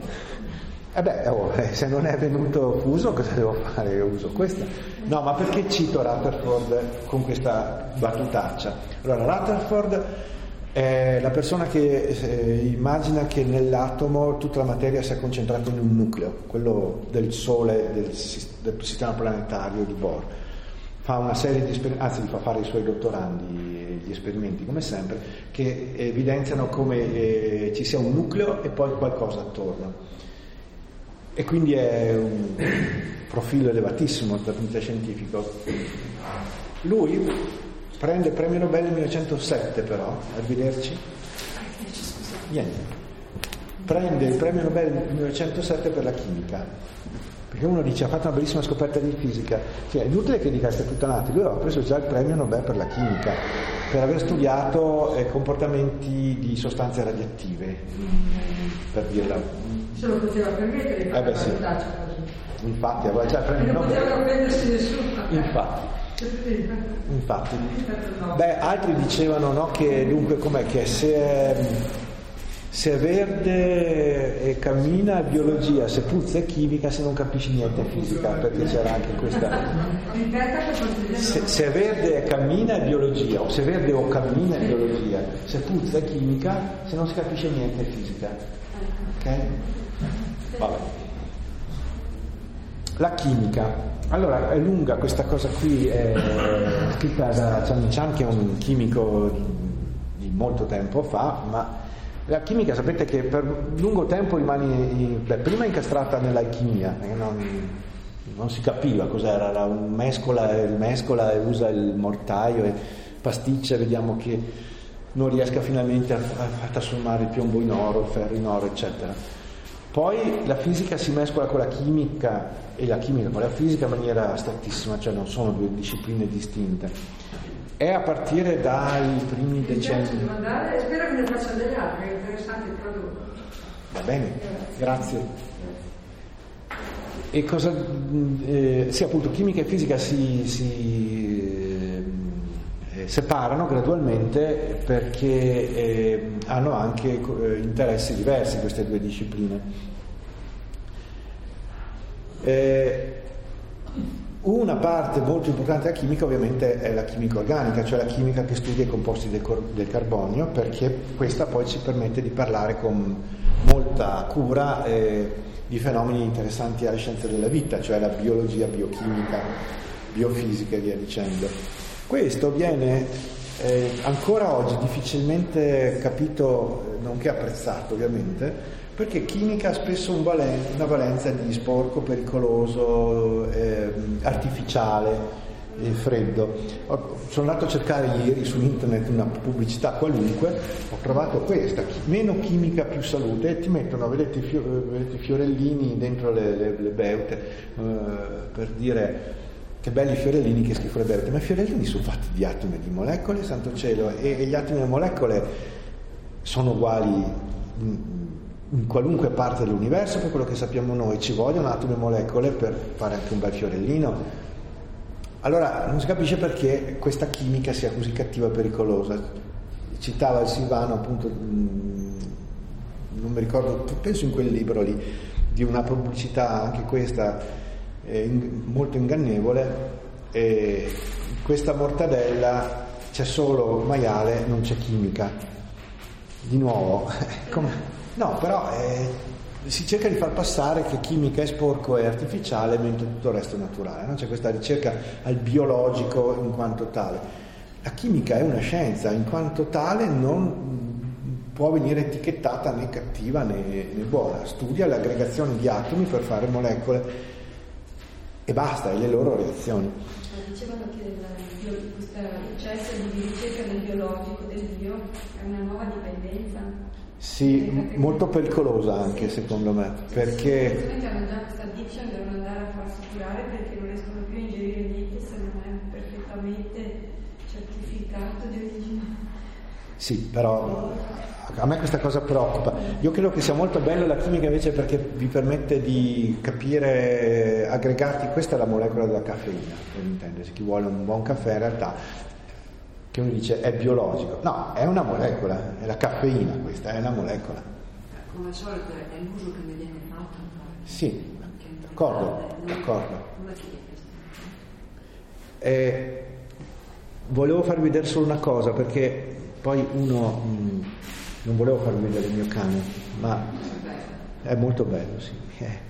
se non è venuto Fuso, cosa devo fare? Io uso questa. No, ma perché cito Rutherford con questa battutaccia? Allora, Rutherford è la persona che immagina che nell'atomo tutta la materia sia concentrata in un nucleo, quello del Sole, del sistema planetario di Bohr. Fa una serie di esperimenti, anzi li fa fare ai suoi dottorandi gli esperimenti, come sempre, che evidenziano come ci sia un nucleo e poi qualcosa attorno. E quindi è un profilo elevatissimo dal punto di vista scientifico. Lui prende il premio Nobel nel 1907, però, arrivederci. Niente. Prende il premio Nobel nel 1907 per la chimica. Perché uno dice: ha fatto una bellissima scoperta di fisica. Cioè, è inutile che dica queste puttanate. Lui aveva preso già il premio Nobel per la chimica, per aver studiato comportamenti di sostanze radioattive, per dirla. Se lo poteva permettere di fare sì. Così. Infatti aveva già il premio non Nobel. poteva prendersi nessuno. Infatti. Beh, altri dicevano, no, che dunque com'è che se è verde e cammina è biologia, se puzza è chimica, se non capisci niente è fisica, perché c'era anche questa. Se è verde e cammina è biologia, o se è verde o cammina è biologia, se puzza è chimica, se non si capisce niente è fisica. Ok? Vabbè. La chimica. Allora, è lunga questa cosa qui, è scritta da Chan Chan, che è un chimico di molto tempo fa, ma la chimica sapete che per lungo tempo rimane prima incastrata nell'alchimia, non si capiva cos'era, era un mescola e usa il mortaio e pasticcia, vediamo che non riesca finalmente a trasformare il piombo in oro, il ferro in oro, eccetera. Poi la fisica si mescola con la chimica e la chimica con la fisica in maniera strettissima, cioè non sono due discipline distinte. È a partire dai primi decenni. Spero che ne facciano delle altre, è interessante il prodotto. Va bene, grazie. E cosa? Sì, appunto, chimica e fisica si separano gradualmente perché hanno anche interessi diversi queste due discipline. Una parte molto importante della chimica ovviamente è la chimica organica, cioè la chimica che studia i composti del carbonio, perché questa poi ci permette di parlare con molta cura di fenomeni interessanti alle scienze della vita, cioè la biologia, biochimica, biofisica e via dicendo. Questo viene ancora oggi difficilmente capito, nonché apprezzato ovviamente, perché chimica ha spesso una valenza di sporco, pericoloso, artificiale, freddo. Sono andato a cercare ieri su internet una pubblicità qualunque, ho trovato questa: meno chimica più salute, e ti mettono, vedete i fiorellini dentro le beute, per dire che belli fiorellini, che schifo le beute. Ma i fiorellini sono fatti di atomi e di molecole, santo cielo, e gli atomi e le molecole sono uguali in qualunque parte dell'universo, per quello che sappiamo noi. Ci vogliono atomi e molecole per fare anche un bel fiorellino. Allora non si capisce perché questa chimica sia così cattiva e pericolosa. Citava il Silvano, appunto, non mi ricordo, penso in quel libro lì, di una pubblicità, anche questa molto ingannevole, questa mortadella c'è solo maiale, non c'è chimica. Di nuovo no, però si cerca di far passare che chimica è sporco e artificiale, mentre tutto il resto è naturale, no? C'è questa ricerca al biologico in quanto tale. La chimica è una scienza, in quanto tale non può venire etichettata né cattiva né buona. Studia le aggregazioni di atomi per fare molecole e basta, e le loro reazioni. Dicevano che questo processo di ricerca del biologico, del bio, è una nuova dipendenza. Sì, molto pericolosa anche secondo me, perché le persone che hanno già questa addiction devono andare a farsi curare perché non riescono più a ingerire niente se non è perfettamente certificato di origine. sì, però a me questa cosa preoccupa. Io credo che sia molto bello la chimica invece perché vi permette di capire aggregati. Questa è la molecola della caffeina, per intendersi. Chi vuole un buon caffè in realtà, che uno dice è biologico, no, è una molecola, è la caffeina, questa è una molecola. Come al solito è l'uso che ne viene fatto. Sì, d'accordo. Volevo farvi vedere solo una cosa, perché poi non volevo farvi vedere il mio cane, ma è molto bello, sì.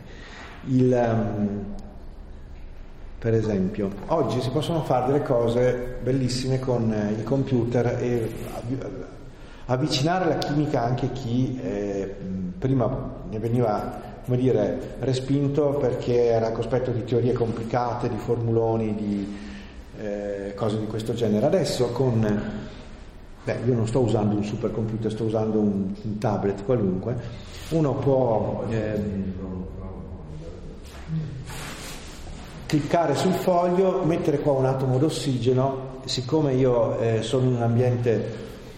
Per esempio, oggi si possono fare delle cose bellissime con i computer e avvicinare la chimica anche chi prima ne veniva, come dire, respinto perché era cospetto di teorie complicate, di formuloni, di cose di questo genere. Adesso io non sto usando un supercomputer, sto usando un tablet qualunque, uno può cliccare sul foglio, mettere qua un atomo d'ossigeno. Siccome io sono in un ambiente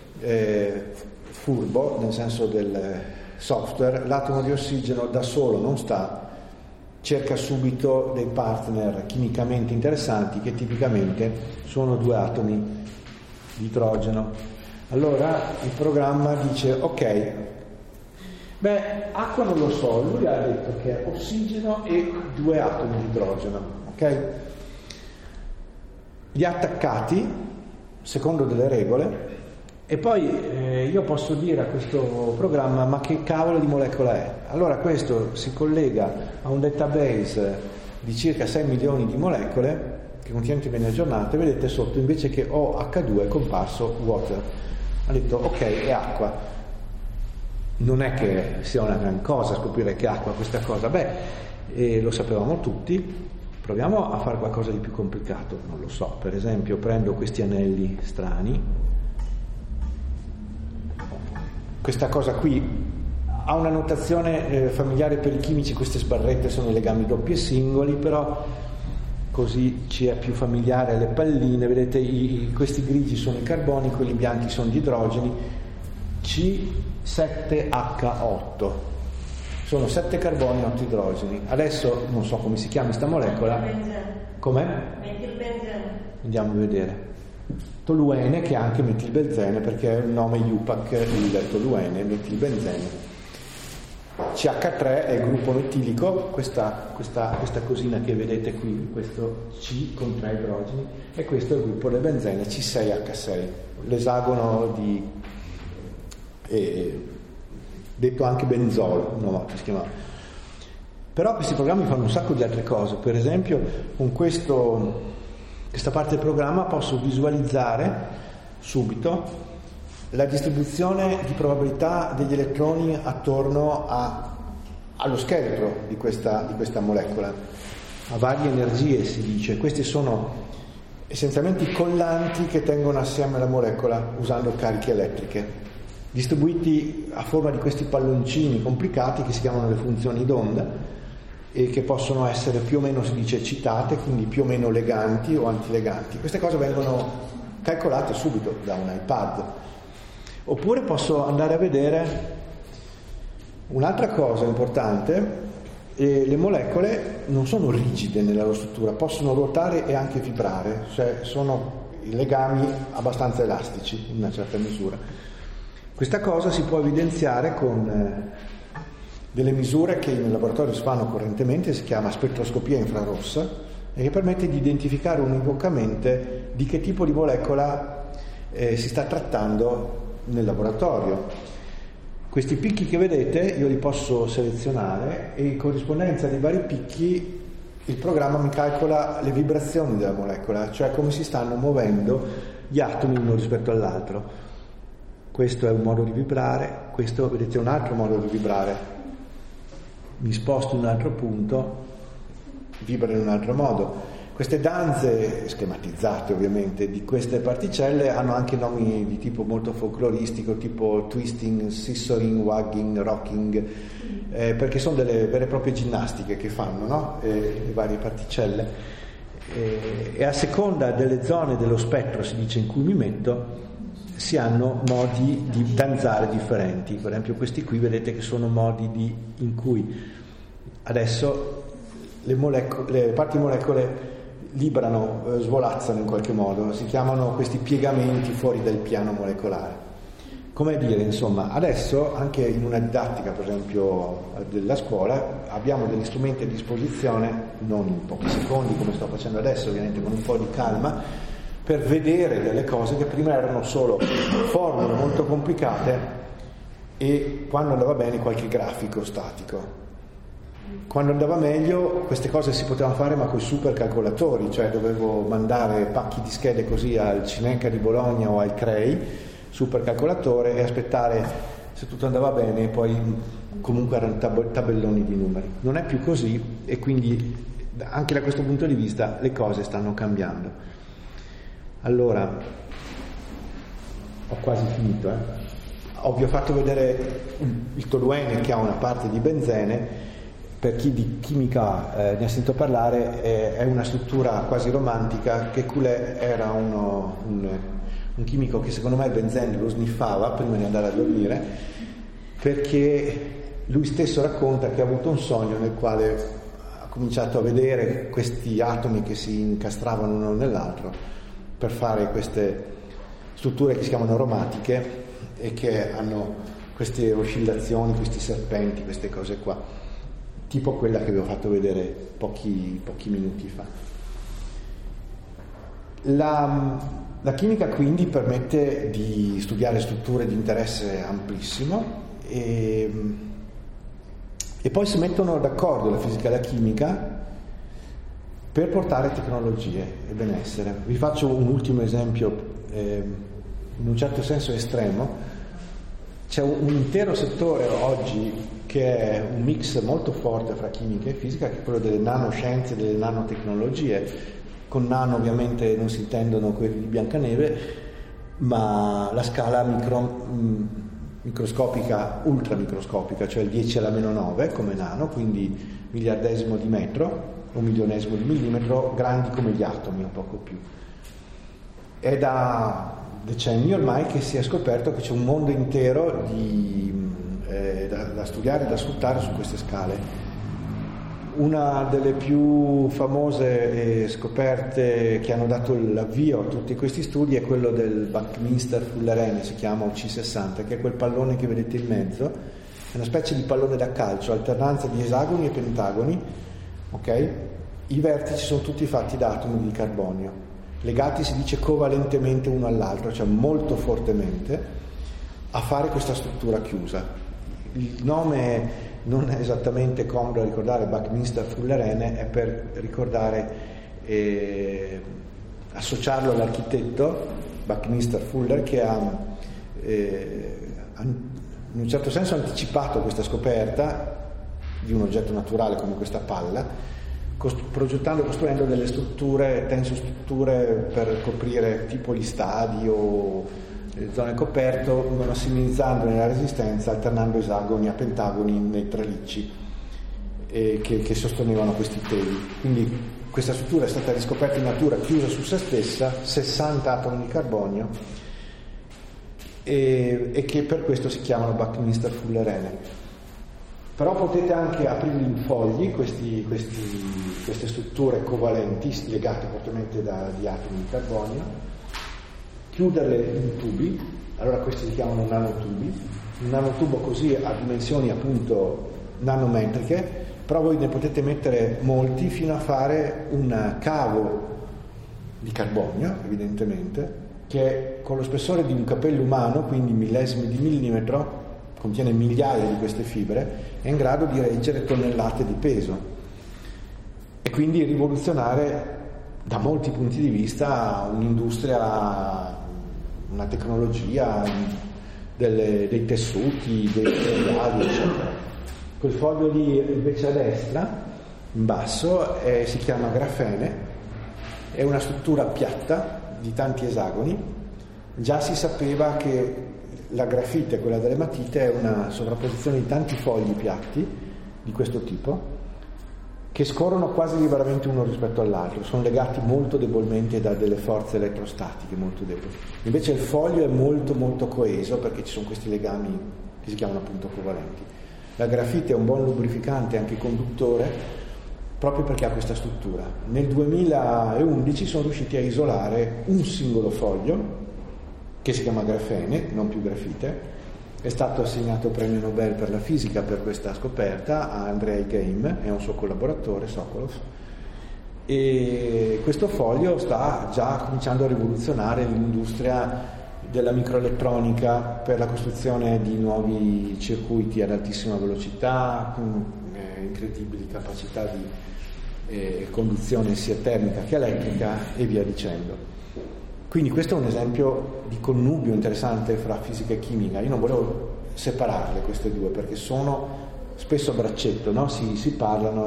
furbo, nel senso del software, l'atomo di ossigeno da solo non sta, cerca subito dei partner chimicamente interessanti che tipicamente sono 2 atomi di idrogeno. Allora il programma dice ok, acqua non lo so, lui ha detto che è ossigeno e 2 atomi di idrogeno, ok? Li ha attaccati secondo delle regole e poi io posso dire a questo programma ma che cavolo di molecola è? Allora questo si collega a un database di circa 6 milioni di molecole che continuamente viene aggiornato, e vedete sotto invece che OH2 è comparso water. Ha detto ok, è acqua. Non è che sia una gran cosa scoprire che è acqua questa cosa, lo sapevamo tutti. Proviamo a fare qualcosa di più complicato, non lo so, per esempio prendo questi anelli strani, questa cosa qui ha una notazione familiare per i chimici, queste sbarrette sono i legami doppi e singoli, però così ci è più familiare alle palline, vedete questi grigi sono i carboni, quelli bianchi sono gli idrogeni, C7H8, sono 7 carboni e 8 idrogeni. Adesso non so come si chiama questa molecola. Com'è? Metilbenzene. Andiamo a vedere. Toluene, che è anche metilbenzene perché è un nome IUPAC, il toluene, metilbenzene. CH3 è il gruppo metilico, questa cosina che vedete qui, questo C con 3 idrogeni, e questo è il gruppo del benzene, C6H6, l'esagono di detto anche benzolo, una volta si chiamava. Però questi programmi fanno un sacco di altre cose. Per esempio con questa parte del programma posso visualizzare subito la distribuzione di probabilità degli elettroni attorno allo scheletro di questa molecola, a varie energie si dice. Questi sono essenzialmente i collanti che tengono assieme la molecola usando cariche elettriche, distribuiti a forma di questi palloncini complicati che si chiamano le funzioni d'onda e che possono essere più o meno, si dice, citate, quindi più o meno leganti o antileganti. Queste cose vengono calcolate subito da un iPad. Oppure posso andare a vedere un'altra cosa importante: le molecole non sono rigide nella loro struttura, possono ruotare e anche vibrare, cioè sono legami abbastanza elastici in una certa misura. Questa cosa si può evidenziare con delle misure che in laboratorio si fanno correntemente, si chiama spettroscopia infrarossa, e che permette di identificare univocamente di che tipo di molecola si sta trattando nel laboratorio. Questi picchi che vedete io li posso selezionare e in corrispondenza dei vari picchi il programma mi calcola le vibrazioni della molecola, cioè come si stanno muovendo gli atomi uno rispetto all'altro. Questo è un modo di vibrare, questo vedete è un altro modo di vibrare. Mi sposto in un altro punto, vibra in un altro modo. Queste danze, schematizzate ovviamente, di queste particelle hanno anche nomi di tipo molto folcloristico, tipo twisting, scissoring, wagging, rocking, perché sono delle vere e proprie ginnastiche che fanno, no? Le varie particelle. E a seconda delle zone dello spettro, si dice, in cui mi metto, si hanno modi di danzare differenti. Per esempio questi qui vedete che sono modi in cui adesso le parti molecole librano, svolazzano in qualche modo, si chiamano questi piegamenti fuori dal piano molecolare. Come dire, insomma, adesso anche in una didattica, per esempio, della scuola, abbiamo degli strumenti a disposizione, non in pochi secondi come sto facendo adesso, ovviamente con un po' di calma, per vedere delle cose che prima erano solo formule molto complicate e, quando andava bene, qualche grafico statico. Quando andava meglio queste cose si potevano fare ma con i supercalcolatori, cioè dovevo mandare pacchi di schede così al Cineca di Bologna o al CREI, supercalcolatore, e aspettare, se tutto andava bene, poi comunque erano tabelloni di numeri. Non è più così, e quindi anche da questo punto di vista le cose stanno cambiando. Allora, ho quasi finito. Vi ho fatto vedere il toluene, che ha una parte di benzene. Per chi di chimica ne ha sentito parlare, è una struttura quasi romantica, che Coué era un chimico che secondo me il benzene lo sniffava prima di andare a dormire, perché lui stesso racconta che ha avuto un sogno nel quale ha cominciato a vedere questi atomi che si incastravano uno nell'altro per fare queste strutture che si chiamano aromatiche e che hanno queste oscillazioni, questi serpenti, queste cose qua, tipo quella che vi ho fatto vedere pochi minuti fa. La chimica quindi permette di studiare strutture di interesse amplissimo, e poi si mettono d'accordo la fisica e la chimica per portare tecnologie e benessere. Vi faccio un ultimo esempio, in un certo senso estremo. C'è un intero settore oggi che è un mix molto forte fra chimica e fisica, che è quello delle nanoscienze e delle nanotecnologie. Con nano ovviamente non si intendono quelli di Biancaneve, ma la scala microscopica, ultramicroscopica, cioè il 10 alla meno 9 come nano, quindi miliardesimo di metro o milionesimo di millimetro, grandi come gli atomi, un poco più. È da decenni ormai che si è scoperto che c'è un mondo intero da studiare e da sfruttare su queste scale. Una delle più famose scoperte che hanno dato l'avvio a tutti questi studi è quello del Buckminster-Fullerene, si chiama C60, che è quel pallone che vedete in mezzo. È una specie di pallone da calcio, alternanza di esagoni e pentagoni, ok? I vertici sono tutti fatti da atomi di carbonio, legati, si dice, covalentemente uno all'altro, cioè molto fortemente, a fare questa struttura chiusa. Il nome non è esattamente comodo da ricordare, Buckminster-Fullerene, è per ricordare, associarlo all'architetto Buckminster Fuller, che ha in un certo senso anticipato questa scoperta di un oggetto naturale come questa palla, costruendo delle strutture, tensostrutture per coprire tipo gli stadi o le zone coperte, massimizzando la resistenza, alternando esagoni a pentagoni nei tralicci che sostenevano questi teli. Quindi questa struttura è stata riscoperta in natura, chiusa su se stessa, 60 atomi di carbonio, e che per questo si chiamano Buckminster-Fullerene. Però potete anche aprirli in fogli queste strutture covalenti legate fortemente di atomi di carbonio, chiuderle in tubi. Allora questi si chiamano nanotubi. Un nanotubo così ha dimensioni appunto nanometriche, però voi ne potete mettere molti fino a fare un cavo di carbonio, evidentemente, che con lo spessore di un capello umano, quindi millesimi di millimetro, contiene migliaia di queste fibre, è in grado di reggere tonnellate di peso, e quindi rivoluzionare da molti punti di vista un'industria, una tecnologia dei tessuti, dei materiali, eccetera. Quel foglio lì invece a destra, in basso, si chiama grafene, è una struttura piatta di tanti esagoni. Già si sapeva che la grafite, quella delle matite, è una sovrapposizione di tanti fogli piatti di questo tipo che scorrono quasi liberamente uno rispetto all'altro, sono legati molto debolmente da delle forze elettrostatiche molto deboli. Invece il foglio è molto molto coeso perché ci sono questi legami che si chiamano appunto covalenti. La grafite è un buon lubrificante, anche conduttore, proprio perché ha questa struttura. Nel 2011 sono riusciti a isolare un singolo foglio che si chiama grafene, non più grafite. È stato assegnato il premio Nobel per la fisica per questa scoperta a Andrei Geim e a un suo collaboratore, Sokolov, e questo foglio sta già cominciando a rivoluzionare l'industria della microelettronica per la costruzione di nuovi circuiti ad altissima velocità, con incredibili capacità di conduzione sia termica che elettrica e via dicendo. Quindi questo è un esempio di connubio interessante fra fisica e chimica. Io non volevo separarle queste due perché sono spesso a braccetto, no? Si parlano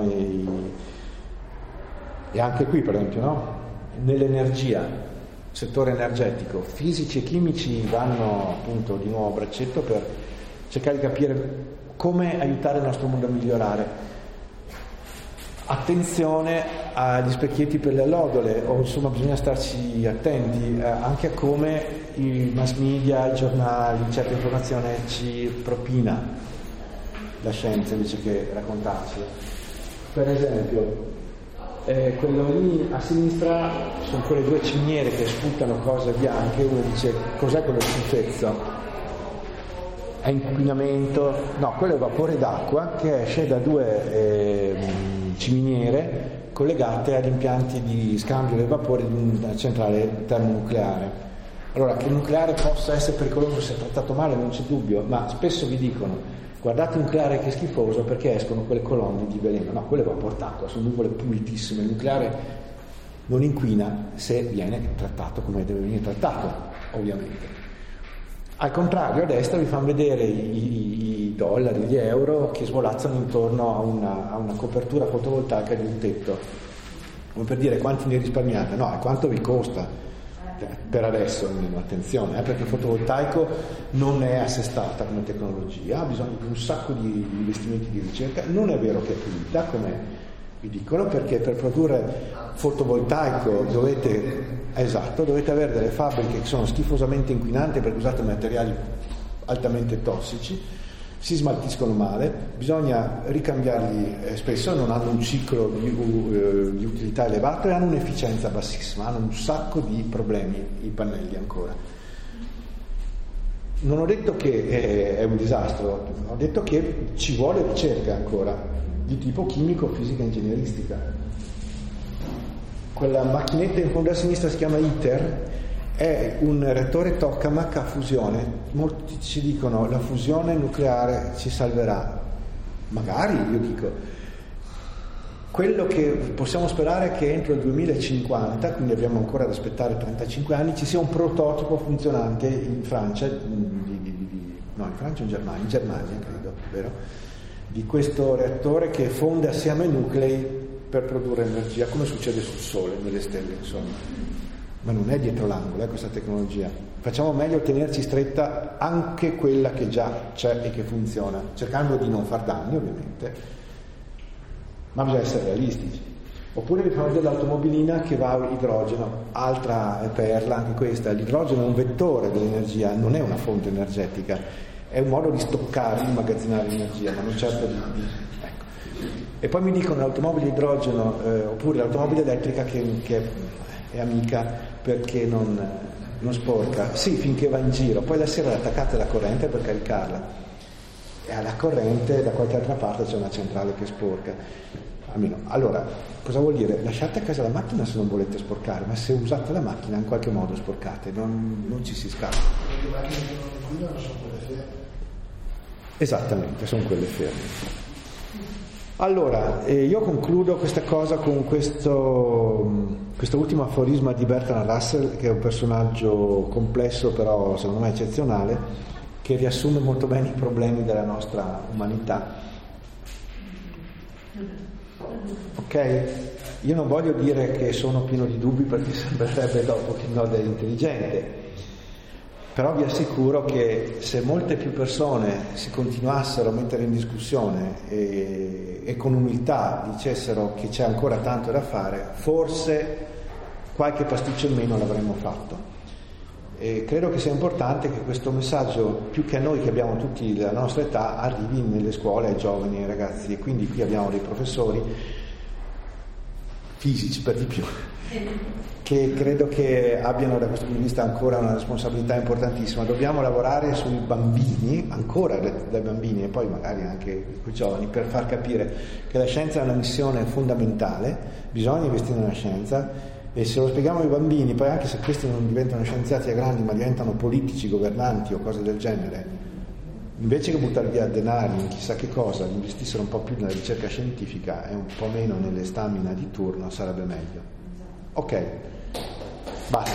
e anche qui per esempio, no? Nell'energia, settore energetico, fisici e chimici vanno appunto di nuovo a braccetto per cercare di capire come aiutare il nostro mondo a migliorare. Attenzione agli specchietti per le allodole, o insomma bisogna starci attenti anche a come i mass media, i giornali, certa informazione ci propina la scienza invece che raccontarcela. Per esempio, quello lì a sinistra sono quelle due cimiere che sputano cose bianche. Uno dice: cos'è quello schifezzo? È inquinamento? No, quello è vapore d'acqua che esce da due ciminiere collegate agli impianti di scambio del vapore di una centrale termonucleare. Allora, che il nucleare possa essere pericoloso se trattato male non c'è dubbio, ma spesso vi dicono: guardate un nucleare che è schifoso perché escono quelle colonne di veleno. No, quello è vapore d'acqua, sono nuvole pulitissime. Il nucleare non inquina se viene trattato come deve venire trattato, ovviamente. Al contrario, a destra vi fanno vedere i dollari, gli euro che svolazzano intorno a una copertura fotovoltaica di un tetto. Come per dire: quanti ne risparmiate? No, è quanto vi costa per adesso, almeno. Attenzione, perché il fotovoltaico non è assestata come tecnologia, ha bisogno di un sacco di investimenti di ricerca. Non è vero che è pulita, come vi dicono, perché per produrre fotovoltaico dovete avere delle fabbriche che sono schifosamente inquinanti perché usate materiali altamente tossici, si smaltiscono male, bisogna ricambiarli spesso, non hanno un ciclo di utilità elevato e hanno un'efficienza bassissima, hanno un sacco di problemi i pannelli ancora. Non ho detto che è un disastro, ho detto che ci vuole ricerca ancora di tipo chimico, fisica e ingegneristica. Quella macchinetta in fondo a sinistra si chiama ITER, è un reattore tokamak a fusione. Molti ci dicono: la fusione nucleare ci salverà. Magari, io dico, quello che possiamo sperare è che entro il 2050, quindi abbiamo ancora da aspettare 35 anni, ci sia un prototipo funzionante in Francia, no, in Francia o in Germania credo, vero? Di questo reattore che fonde assieme ai nuclei per produrre energia, come succede sul Sole, nelle stelle, insomma. Ma non è dietro l'angolo, questa tecnologia. Facciamo meglio tenerci stretta anche quella che già c'è e che funziona, cercando di non far danni, ovviamente, ma bisogna essere realistici. Oppure vi fanno vedere l'automobilina che va a idrogeno, altra perla anche questa. L'idrogeno è un vettore dell'energia, non è una fonte energetica, è un modo di stoccare, di immagazzinare l'energia, ma non certo di ecco. E poi mi dicono l'automobile idrogeno oppure l'automobile elettrica che è amica perché non sporca. Sì, finché va in giro, poi la sera è attaccata alla corrente per caricarla e alla corrente da qualche altra parte c'è una centrale che sporca. Almeno. Allora, cosa vuol dire? Lasciate a casa la macchina se non volete sporcare, ma se usate la macchina in qualche modo sporcate, non ci si scappa. Le macchine che non inquinano sono quelle ferme. Esattamente, sono quelle ferme. Allora, io concludo questa cosa con questo ultimo aforisma di Bertrand Russell, che è un personaggio complesso però secondo me eccezionale, che riassume molto bene i problemi della nostra umanità. Ok? Io non voglio dire che sono pieno di dubbi perché sembrerebbe dopo che no dell'intelligente, però vi assicuro che se molte più persone si continuassero a mettere in discussione e con umiltà dicessero che c'è ancora tanto da fare, forse qualche pasticcio in meno l'avremmo fatto. E credo che sia importante che questo messaggio, più che a noi che abbiamo tutti la nostra età, arrivi nelle scuole ai giovani, ai ragazzi. E quindi qui abbiamo dei professori fisici per di più, che credo che abbiano da questo punto di vista ancora una responsabilità importantissima. Dobbiamo lavorare sui bambini, ancora dai bambini e poi magari anche con i giovani, per far capire che la scienza è una missione fondamentale, bisogna investire nella scienza. E se lo spieghiamo ai bambini, poi anche se questi non diventano scienziati a grandi ma diventano politici, governanti o cose del genere, invece che buttare via denari in chissà che cosa, investissero un po' più nella ricerca scientifica e un po' meno nelle stamina di turno, sarebbe meglio. Ok, basta.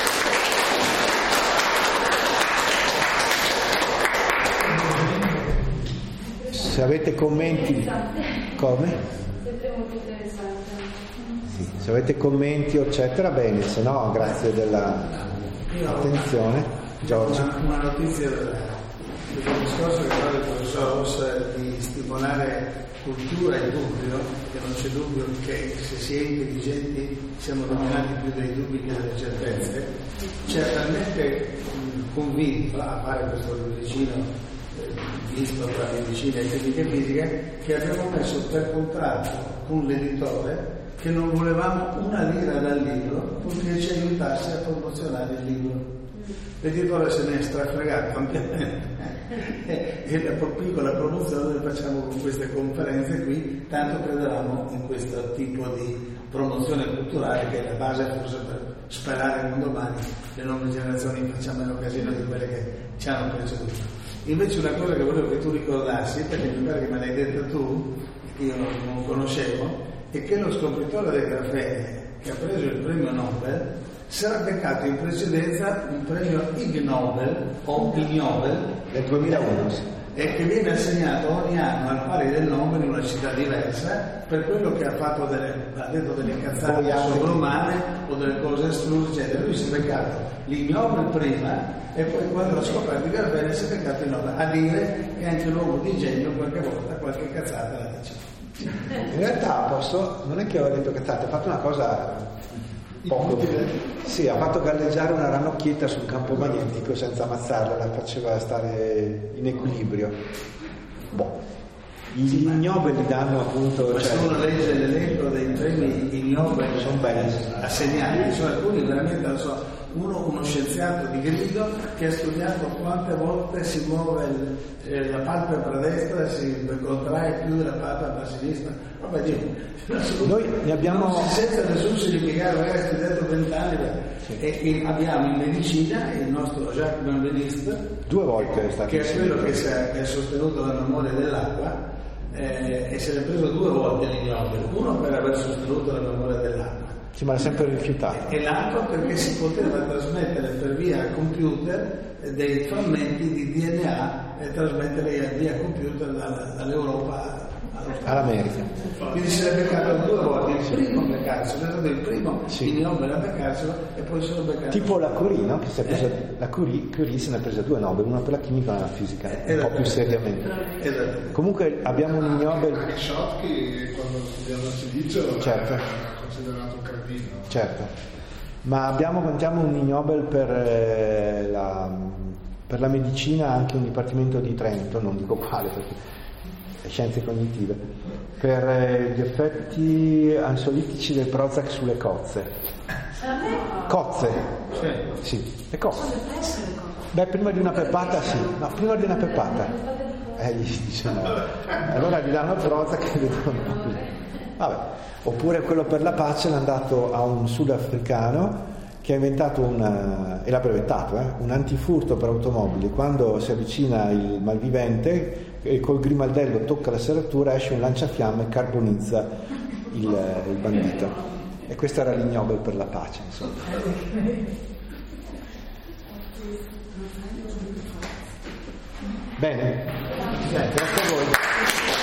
Se avete commenti, come? Sempre molto interessante. Se avete commenti eccetera, bene, se no grazie dell'attenzione. Giorgio. Una notizia del discorso che fa il professor Ross di stimolare cultura e dubbio, che non c'è dubbio che se si è intelligenti siamo dominati più dai dubbi che dalle certezze, ci ha talmente convinto a fare questo vicino visto tra medicina e tecniche fisiche che abbiamo messo per contratto con l'editore che non volevamo una lira dal libro purché ci aiutasse a promozionare il libro. L'editore se ne è strafregato ampiamente e la piccola promozione la facciamo con queste conferenze qui, tanto credevamo in questo tipo di promozione culturale che è la base forse per sperare che un domani le nuove generazioni facciano meno casino di quelle che ci hanno preceduto. Invece una cosa che volevo che tu ricordassi, perché mi pare che me l'hai detta tu, io non conoscevo, è che lo scopritore del grafene che ha preso il premio Nobel si era beccato in precedenza un premio Ig Nobel o Ig Nobel nel 2001 e che viene assegnato ogni anno al pari del Nobel in una città diversa per quello che ha fatto ha detto delle cazzate sovrumane o delle cose estruse, eccetera. Lui si è beccato l'Ig Nobel prima e poi quando ha scoperto il grafene si è beccato il Nobel, a dire che anche l'uomo di genio qualche volta qualche cazzata la dice. In realtà non è che ho detto cazzate, ha fatto una cosa poco, sì, ha fatto galleggiare una ranocchietta sul campo magnetico senza ammazzarla, la faceva stare in equilibrio. Gli Nobel li danno appunto. Ma se uno legge l'elenco dei premi Nobel sono belli assegnati, sono alcuni veramente, non so, uno scienziato di grido che ha studiato quante volte si muove la palpebra destra, si contrae più della palpebra sinistra. Vabbè, noi ne abbiamo senza nessun significato, magari ha studiato 20 anni e abbiamo in medicina il nostro Jacques Benveniste 2 volte è stato che è quello che ha sostenuto la memoria dell'acqua e se l'è preso 2 volte l'Ig Nobel, uno per aver sostenuto la memoria dell'acqua. Sì, ma l'ha sempre rifiutato. E l'altro perché si poteva trasmettere per via computer dei frammenti di DNA e trasmettere via computer dall'Europa all'America. Quindi si è beccato 2 volte, il primo a beccarselo, è stato il primo Ig Nobel a beccarselo e poi se lo beccato. Tipo la Curie, no? Che si è presa, la Curie se ne è presa 2 Nobel, una per la chimica e una per la fisica, un po' più seriamente. Comunque abbiamo un Ig Nobel. Schottky quando studiava il silicio certo. considerato un cretino. Certo, ma contiamo un Ig Nobel per la medicina, anche un dipartimento di Trento, non dico quale perché è scienze cognitive, per gli effetti ansiolitici del Prozac sulle cozze. Cozze? Sì, le cozze. Beh, prima di una peppata sì, no, prima di una peppata. Gli dice no. Allora gli danno il Prozac e vedono no. Vabbè. Oppure quello per la pace l'hanno dato a un sudafricano che ha inventato e l'ha brevettato, un antifurto per automobili. Quando si avvicina il malvivente e col grimaldello tocca la serratura, esce un lanciafiamme e carbonizza il bandito. E questo era l'Ig Nobel per la pace, insomma. Bene, grazie a voi.